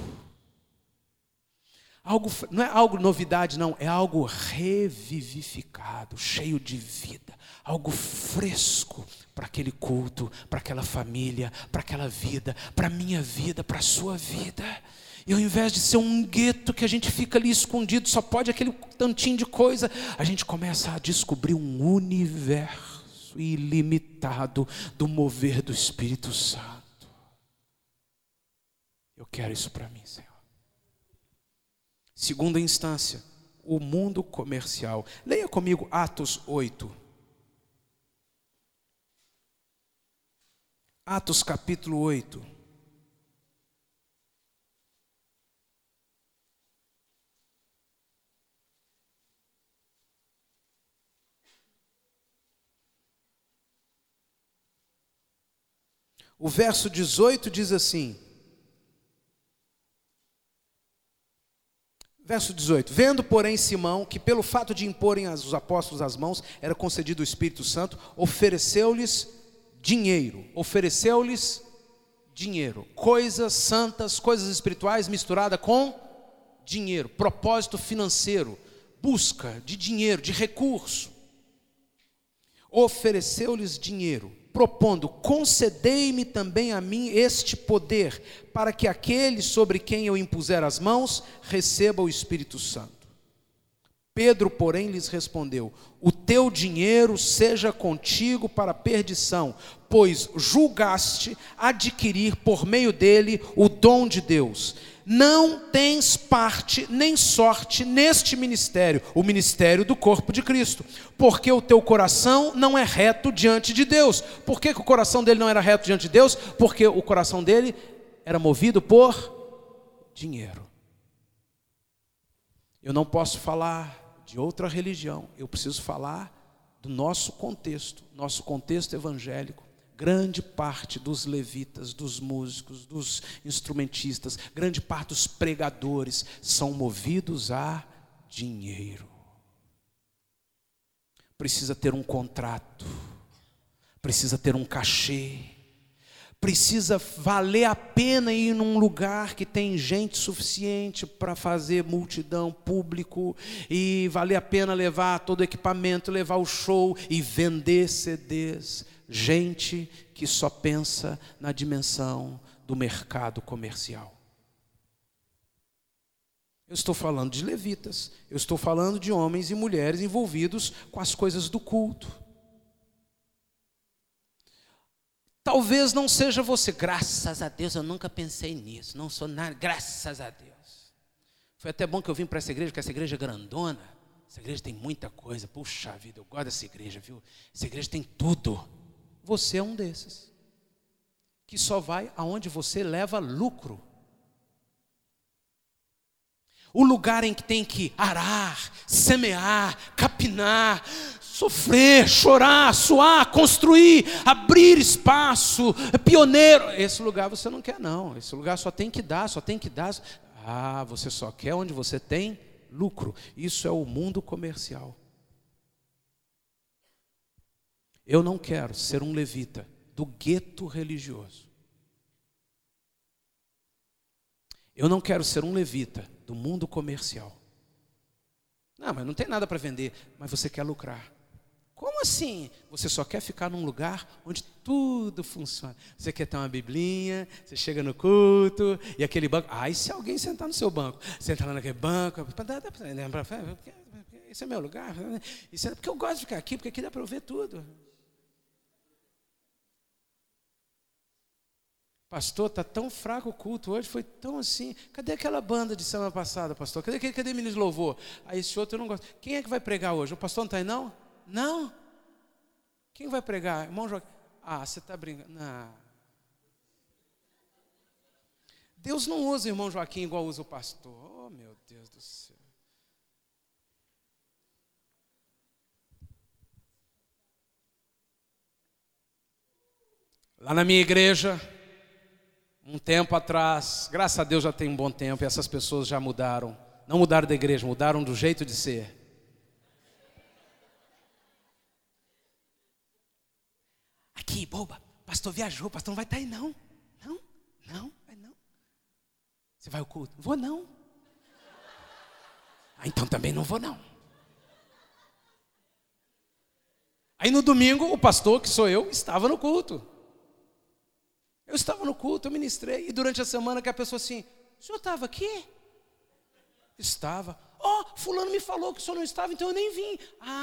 Não é algo novidade, não. É algo revivificado, cheio de vida. Algo fresco para aquele culto, para aquela família, para aquela vida, para a minha vida, para a sua vida. E ao invés de ser um gueto que a gente fica ali escondido, só pode aquele tantinho de coisa, a gente começa a descobrir um universo ilimitado do mover do Espírito Santo. Eu quero isso para mim, Senhor. Segunda instância, o mundo comercial. Leia comigo Atos 8. Atos capítulo 8. O verso 18 diz assim. Verso 18. Vendo, porém, Simão, que pelo fato de imporem os apóstolos as mãos, era concedido o Espírito Santo, ofereceu-lhes dinheiro. Ofereceu-lhes dinheiro. Coisas santas, coisas espirituais misturada com dinheiro. Propósito financeiro. Busca de dinheiro, de recurso. Ofereceu-lhes dinheiro, propondo: concedei-me também a mim este poder, para que aquele sobre quem eu impuser as mãos receba o Espírito Santo. Pedro, porém, lhes respondeu: o teu dinheiro seja contigo para a perdição, pois julgaste adquirir por meio dele o dom de Deus. Não tens parte nem sorte neste ministério, o ministério do corpo de Cristo, porque o teu coração não é reto diante de Deus. Por que o coração dele não era reto diante de Deus? Porque o coração dele era movido por dinheiro. Eu não posso falar de outra religião, eu preciso falar do nosso contexto evangélico. Grande parte dos levitas, dos músicos, dos instrumentistas, grande parte dos pregadores são movidos a dinheiro. Precisa ter um contrato, precisa ter um cachê, precisa valer a pena ir num lugar que tem gente suficiente para fazer multidão, público, e valer a pena levar todo o equipamento, levar o show e vender CDs. Gente que só pensa na dimensão do mercado comercial. Eu estou falando de levitas, eu estou falando de homens e mulheres envolvidos com as coisas do culto. Talvez não seja você. Graças a Deus eu nunca pensei nisso, não sou nada, graças a Deus. Foi até bom que eu vim para essa igreja, porque essa igreja é grandona, essa igreja tem muita coisa. Puxa vida, eu gosto dessa igreja, viu? Essa igreja tem tudo. Você é um desses, que só vai aonde você leva lucro. O lugar em que tem que arar, semear, capinar, sofrer, chorar, suar, construir, abrir espaço, pioneiro. Esse lugar você não quer, não. Esse lugar só tem que dar, só tem que dar. Ah, você só quer onde você tem lucro. Isso é o mundo comercial. Eu não quero ser um levita do gueto religioso. Eu não quero ser um levita do mundo comercial. Não, mas não tem nada para vender, mas você quer lucrar. Como assim? Você só quer ficar num lugar onde tudo funciona. Você quer ter uma biblinha, você chega no culto, e aquele banco. E se alguém sentar no seu banco? Você entra lá naquele banco, esse é meu lugar. Porque eu gosto de ficar aqui, porque aqui dá para eu ver tudo. Pastor, está tão fraco o culto hoje, foi tão assim. Cadê aquela banda de semana passada, pastor? Cadê ministro de louvor? Esse outro eu não gosto. Quem é que vai pregar hoje? O pastor não está aí, não? Não? Quem vai pregar? Irmão Joaquim. Você está brincando? Não. Deus não usa o irmão Joaquim igual usa o pastor. Oh, meu Deus do céu. Lá na minha igreja, um tempo atrás, graças a Deus já tem um bom tempo, e essas pessoas já mudaram. Não mudaram da igreja, mudaram do jeito de ser. Aqui, boba, o pastor viajou, o pastor não vai estar aí não. Não, vai não. Você vai ao culto? Vou não. Então também não vou não. Aí no domingo, o pastor, que sou eu, estava no culto. Eu estava no culto, eu ministrei, e durante a semana que a pessoa assim, o senhor estava aqui? Estava. Fulano me falou que o senhor não estava, então eu nem vim.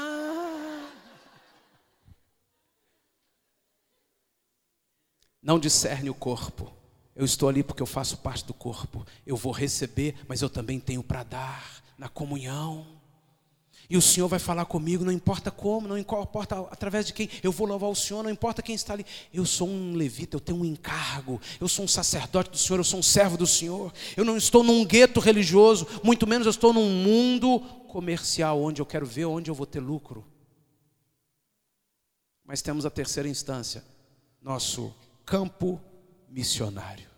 Não discerne o corpo. Eu estou ali porque eu faço parte do corpo. Eu vou receber, mas eu também tenho para dar na comunhão. E o Senhor vai falar comigo, não importa como, não importa através de quem. Eu vou louvar o Senhor, não importa quem está ali. Eu sou um levita, eu tenho um encargo. Eu sou um sacerdote do Senhor, eu sou um servo do Senhor. Eu não estou num gueto religioso, muito menos eu estou num mundo comercial, onde eu quero ver onde eu vou ter lucro. Mas temos a terceira instância, nosso campo missionário.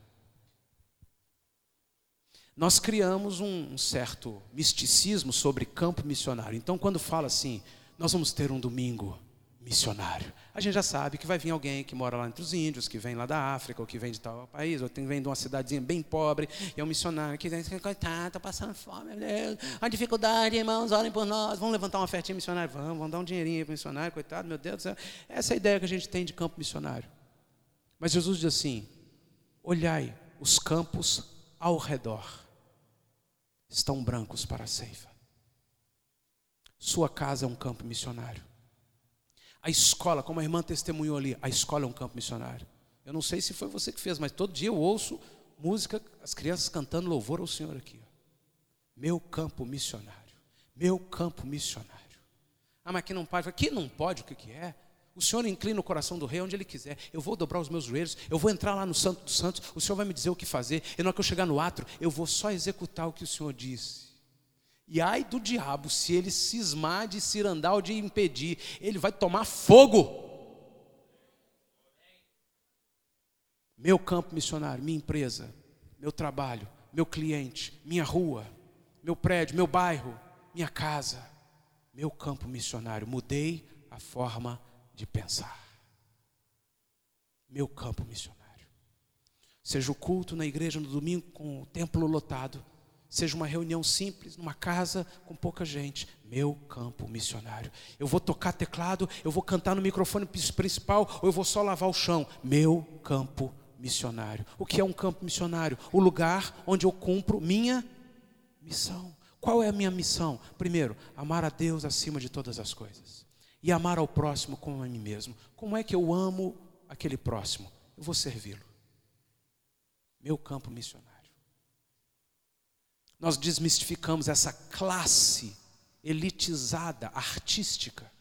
Nós criamos um certo misticismo sobre campo missionário. Então, quando fala assim, nós vamos ter um domingo missionário, a gente já sabe que vai vir alguém que mora lá entre os índios, que vem lá da África, ou que vem de tal país, ou que vem de uma cidadezinha bem pobre, e é um missionário que diz, coitado, está passando fome, meu Deus, a dificuldade, irmãos, orem por nós, vamos levantar uma ofertinha missionária, vamos dar um dinheirinho para o missionário, coitado, meu Deus do céu. Essa é a ideia que a gente tem de campo missionário. Mas Jesus diz assim, olhai, os campos ao redor estão brancos para a ceifa. Sua casa é um campo missionário. A escola, como a irmã testemunhou ali, a escola é um campo missionário. Eu não sei se foi você que fez, mas todo dia eu ouço música, as crianças cantando louvor ao Senhor aqui. Meu campo missionário. Meu campo missionário. Mas aqui não pode. Aqui não pode, o que é? O Senhor inclina o coração do rei onde Ele quiser. Eu vou dobrar os meus joelhos, eu vou entrar lá no Santo dos Santos, o Senhor vai me dizer o que fazer. E na hora que eu chegar no átrio, eu vou só executar o que o Senhor disse. E ai do diabo, se ele cismar de cirandar ou de impedir, ele vai tomar fogo. Meu campo missionário, minha empresa, meu trabalho, meu cliente, minha rua, meu prédio, meu bairro, minha casa. Meu campo missionário, mudei a forma de pensar. Meu campo missionário. Seja o culto na igreja no domingo com o templo lotado, seja uma reunião simples numa casa com pouca gente. Meu campo missionário. Eu vou tocar teclado, eu vou cantar no microfone principal, ou eu vou só lavar o chão. Meu campo missionário. O que é um campo missionário? O lugar onde eu cumpro minha missão. Qual é a minha missão? Primeiro, amar a Deus acima de todas as coisas. E amar ao próximo como a mim mesmo. Como é que eu amo aquele próximo? Eu vou servi-lo. Meu campo missionário. Nós desmistificamos essa classe elitizada, artística.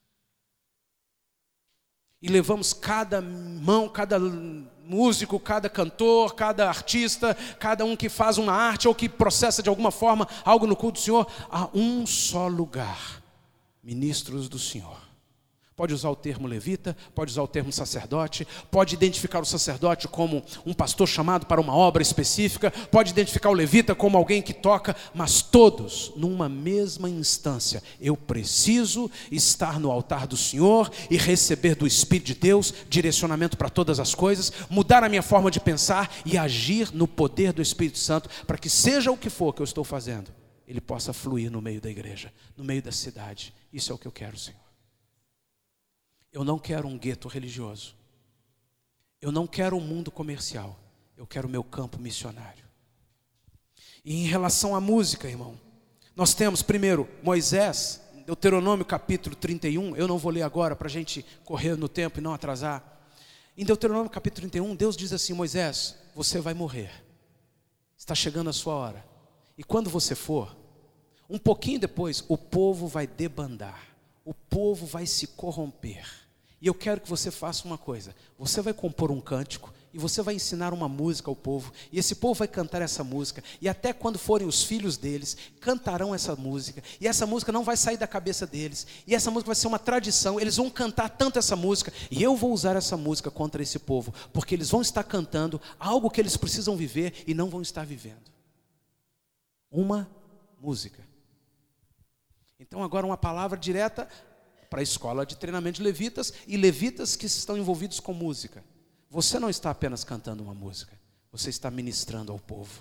E levamos cada irmão, cada músico, cada cantor, cada artista, cada um que faz uma arte ou que processa de alguma forma algo no culto do Senhor, a um só lugar. Ministros do Senhor. Pode usar o termo levita, pode usar o termo sacerdote, pode identificar o sacerdote como um pastor chamado para uma obra específica, pode identificar o levita como alguém que toca, mas todos numa mesma instância. Eu preciso estar no altar do Senhor e receber do Espírito de Deus direcionamento para todas as coisas, mudar a minha forma de pensar e agir no poder do Espírito Santo, para que seja o que for que eu estou fazendo, ele possa fluir no meio da igreja, no meio da cidade. Isso é o que eu quero, Senhor. Eu não quero um gueto religioso. Eu não quero um mundo comercial. Eu quero o meu campo missionário. E em relação à música, irmão, nós temos primeiro Moisés, Deuteronômio capítulo 31. Eu não vou ler agora para a gente correr no tempo e não atrasar. Em Deuteronômio capítulo 31, Deus diz assim: Moisés, você vai morrer. Está chegando a sua hora. E quando você for, um pouquinho depois, o povo vai debandar. O povo vai se corromper. E eu quero que você faça uma coisa. Você vai compor um cântico e você vai ensinar uma música ao povo, e esse povo vai cantar essa música, e até quando forem os filhos deles, cantarão essa música, e essa música não vai sair da cabeça deles, e essa música vai ser uma tradição, eles vão cantar tanto essa música, e eu vou usar essa música contra esse povo, porque eles vão estar cantando algo que eles precisam viver e não vão estar vivendo. Uma música. Então agora uma palavra direta para a escola de treinamento de levitas e levitas que estão envolvidos com música. Você não está apenas cantando uma música, você está ministrando ao povo.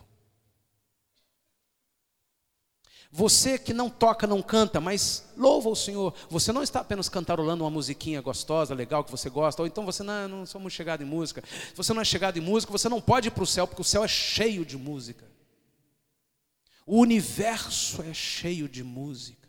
Você que não toca, não canta, mas louva o Senhor, você não está apenas cantarolando uma musiquinha gostosa, legal, que você gosta, ou então você não sou muito chegado em música. Se você não é chegado em música, você não pode ir para o céu, porque o céu é cheio de música. O universo é cheio de música.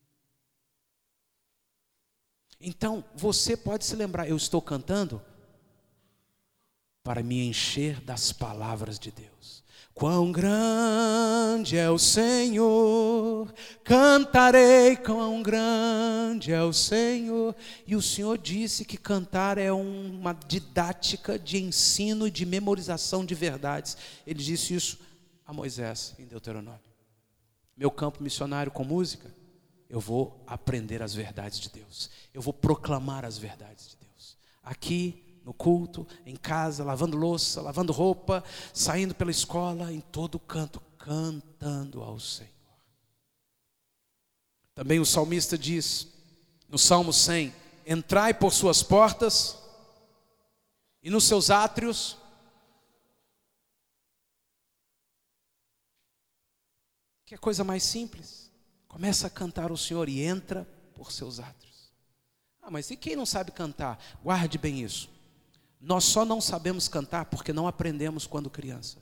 Então, você pode se lembrar, eu estou cantando para me encher das palavras de Deus. Quão grande é o Senhor, cantarei, quão grande é o Senhor. E o Senhor disse que cantar é uma didática de ensino e de memorização de verdades. Ele disse isso a Moisés em Deuteronômio. Meu campo missionário com música, eu vou aprender as verdades de Deus. Eu vou proclamar as verdades de Deus. Aqui, no culto, em casa, lavando louça, lavando roupa, saindo pela escola, em todo canto, cantando ao Senhor. Também o salmista diz, no Salmo 100, entrai por suas portas e nos seus átrios. Que coisa mais simples. Começa a cantar o Senhor e entra por seus átrios. Mas e quem não sabe cantar? Guarde bem isso. Nós só não sabemos cantar porque não aprendemos quando criança.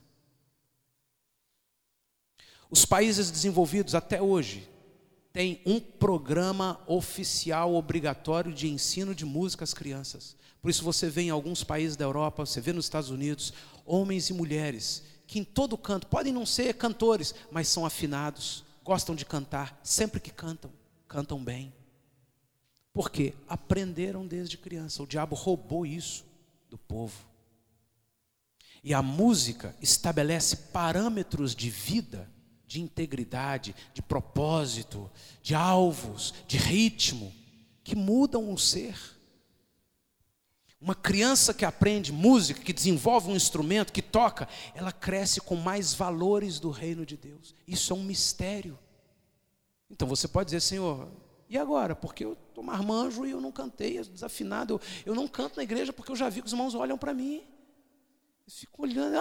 Os países desenvolvidos até hoje têm um programa oficial obrigatório de ensino de música às crianças. Por isso você vê em alguns países da Europa, você vê nos Estados Unidos, homens e mulheres que em todo canto, podem não ser cantores, mas são afinados, gostam de cantar, sempre que cantam, cantam bem. Por quê? Aprenderam desde criança. O diabo roubou isso do povo. E a música estabelece parâmetros de vida, de integridade, de propósito, de alvos, de ritmo, que mudam o ser. Uma criança que aprende música, que desenvolve um instrumento, que toca, ela cresce com mais valores do reino de Deus. Isso é um mistério. Então você pode dizer, Senhor, e agora? Porque eu estou marmanjo e eu não cantei, desafinado. Eu não canto na igreja porque eu já vi que os irmãos olham para mim. Eles ficam olhando.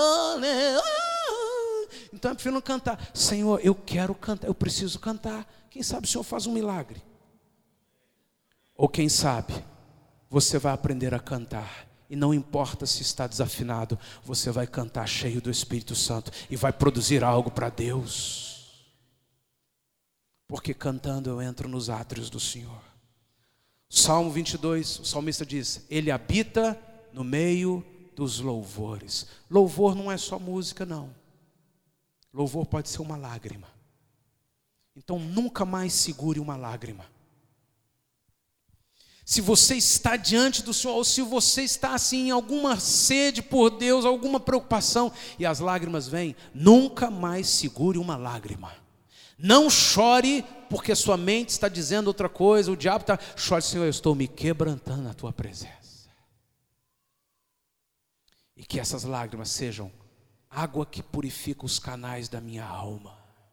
Então eu prefiro não cantar. Senhor, eu quero cantar, eu preciso cantar. Quem sabe o Senhor faz um milagre. Ou quem sabe, você vai aprender a cantar. E não importa se está desafinado, você vai cantar cheio do Espírito Santo e vai produzir algo para Deus. Porque cantando eu entro nos átrios do Senhor. Salmo 22, o salmista diz, Ele habita no meio dos louvores. Louvor não é só música, não. Louvor pode ser uma lágrima. Então nunca mais segure uma lágrima. Se você está diante do Senhor, ou se você está assim em alguma sede por Deus, alguma preocupação, e as lágrimas vêm, nunca mais segure uma lágrima. Não chore porque sua mente está dizendo outra coisa, o diabo está, chore, Senhor, eu estou me quebrantando na tua presença. E que essas lágrimas sejam água que purifica os canais da minha alma.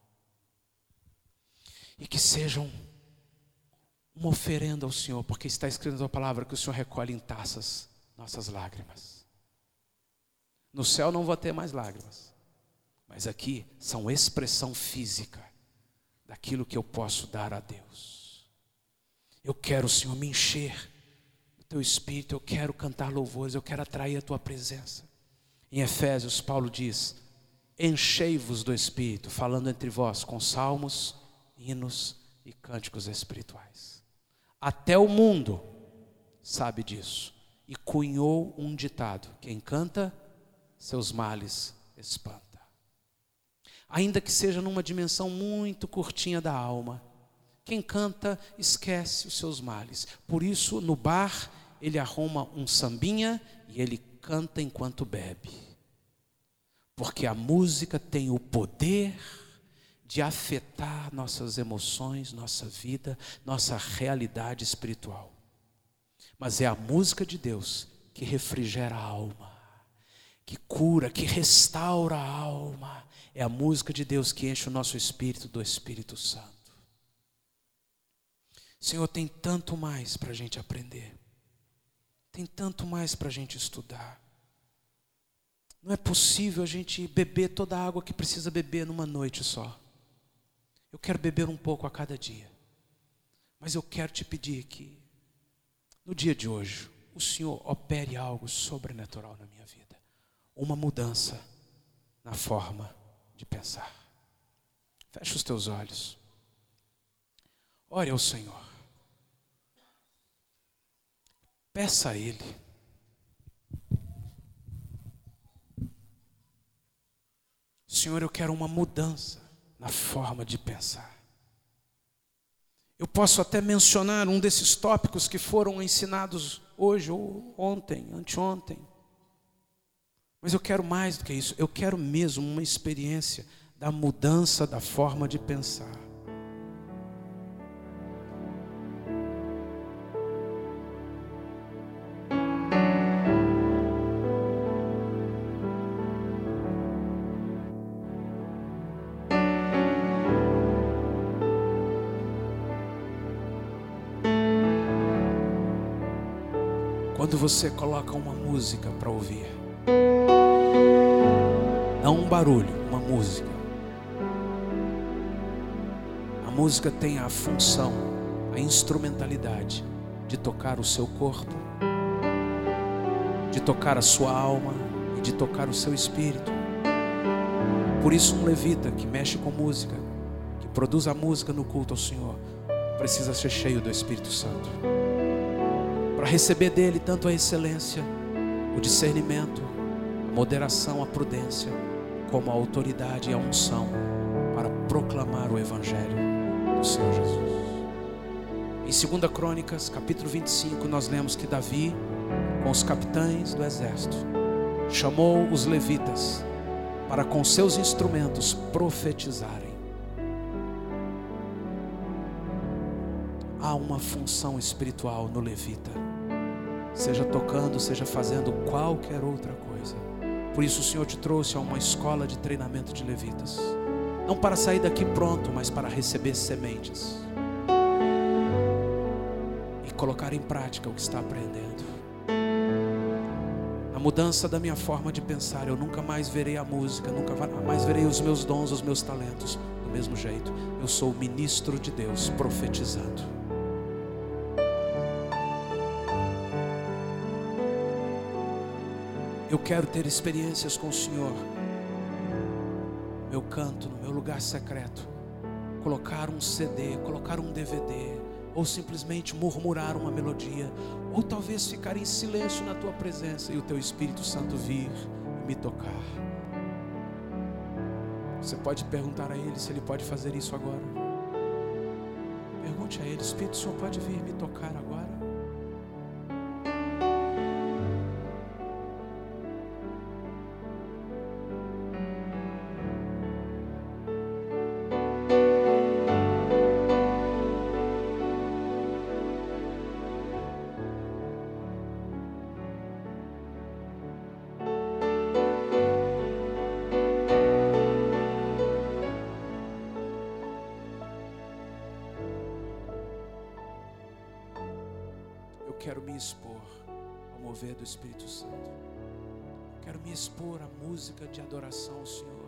E que sejam uma oferenda ao Senhor, porque está escrito na tua palavra que o Senhor recolhe em taças nossas lágrimas. No céu não vou ter mais lágrimas, mas aqui são expressão física daquilo que eu posso dar a Deus. Eu quero, Senhor, me encher do teu Espírito, eu quero cantar louvores, eu quero atrair a tua presença. Em Efésios, Paulo diz, enchei-vos do Espírito, falando entre vós com salmos, hinos e cânticos espirituais. Até o mundo sabe disso e cunhou um ditado, quem canta, seus males espanta. Ainda que seja numa dimensão muito curtinha da alma, quem canta esquece os seus males. Por isso no bar ele arruma um sambinha e ele canta enquanto bebe. Porque a música tem o poder de afetar nossas emoções, nossa vida, nossa realidade espiritual. Mas é a música de Deus que refrigera a alma, que cura, que restaura a alma. É a música de Deus que enche o nosso espírito do Espírito Santo. Senhor, tem tanto mais para a gente aprender. Tem tanto mais para a gente estudar. Não é possível a gente beber toda a água que precisa beber numa noite só. Eu quero beber um pouco a cada dia. Mas eu quero te pedir que, no dia de hoje, o Senhor opere algo sobrenatural na minha vida. Uma mudança na forma de pensar. Feche os teus olhos. Ore ao Senhor. Peça a Ele. Senhor, eu quero uma mudança na forma de pensar. Eu posso até mencionar um desses tópicos que foram ensinados hoje ou ontem, anteontem. Mas eu quero mais do que isso. Eu quero mesmo uma experiência da mudança da forma de pensar. Quando você coloca uma música para ouvir, não um barulho, uma música. A música tem a função, a instrumentalidade de tocar o seu corpo, de tocar a sua alma e de tocar o seu espírito. Por isso um levita que mexe com música, que produz a música no culto ao Senhor, precisa ser cheio do Espírito Santo. Para receber dele tanto a excelência, o discernimento, a moderação, a prudência, como a autoridade e a unção para proclamar o Evangelho do Senhor Jesus. Em 2 Crônicas, capítulo 25, nós lemos que Davi, com os capitães do exército, chamou os levitas para com seus instrumentos profetizarem. Há uma função espiritual no levita, seja tocando, seja fazendo qualquer outra coisa. Por isso o Senhor te trouxe a uma escola de treinamento de levitas, não para sair daqui pronto, mas para receber sementes e colocar em prática o que está aprendendo. A mudança da minha forma de pensar, eu nunca mais verei a música, nunca mais verei os meus dons, os meus talentos do mesmo jeito. Eu sou o ministro de Deus profetizando. Eu quero ter experiências com o Senhor. Meu canto, no meu lugar secreto. Colocar um CD, colocar um DVD, ou simplesmente murmurar uma melodia, ou talvez ficar em silêncio na tua presença e o teu Espírito Santo vir e me tocar. Você pode perguntar a Ele se Ele pode fazer isso agora. Pergunte a Ele: Espírito, o Senhor pode vir me tocar agora? Quero me expor ao mover do Espírito Santo. Quero me expor à música de adoração ao Senhor.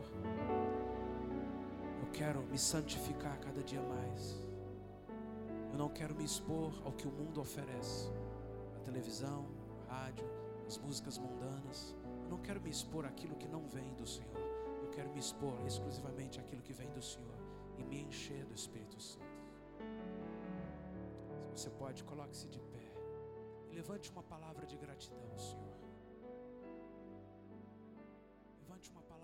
Eu quero me santificar cada dia mais. Eu não quero me expor ao que o mundo oferece, a televisão, a rádio, as músicas mundanas. Eu não quero me expor àquilo que não vem do Senhor. Eu quero me expor exclusivamente àquilo que vem do Senhor e me encher do Espírito Santo. Se você pode, coloque-se de pé. Levante uma palavra de gratidão, Senhor. Levante uma palavra.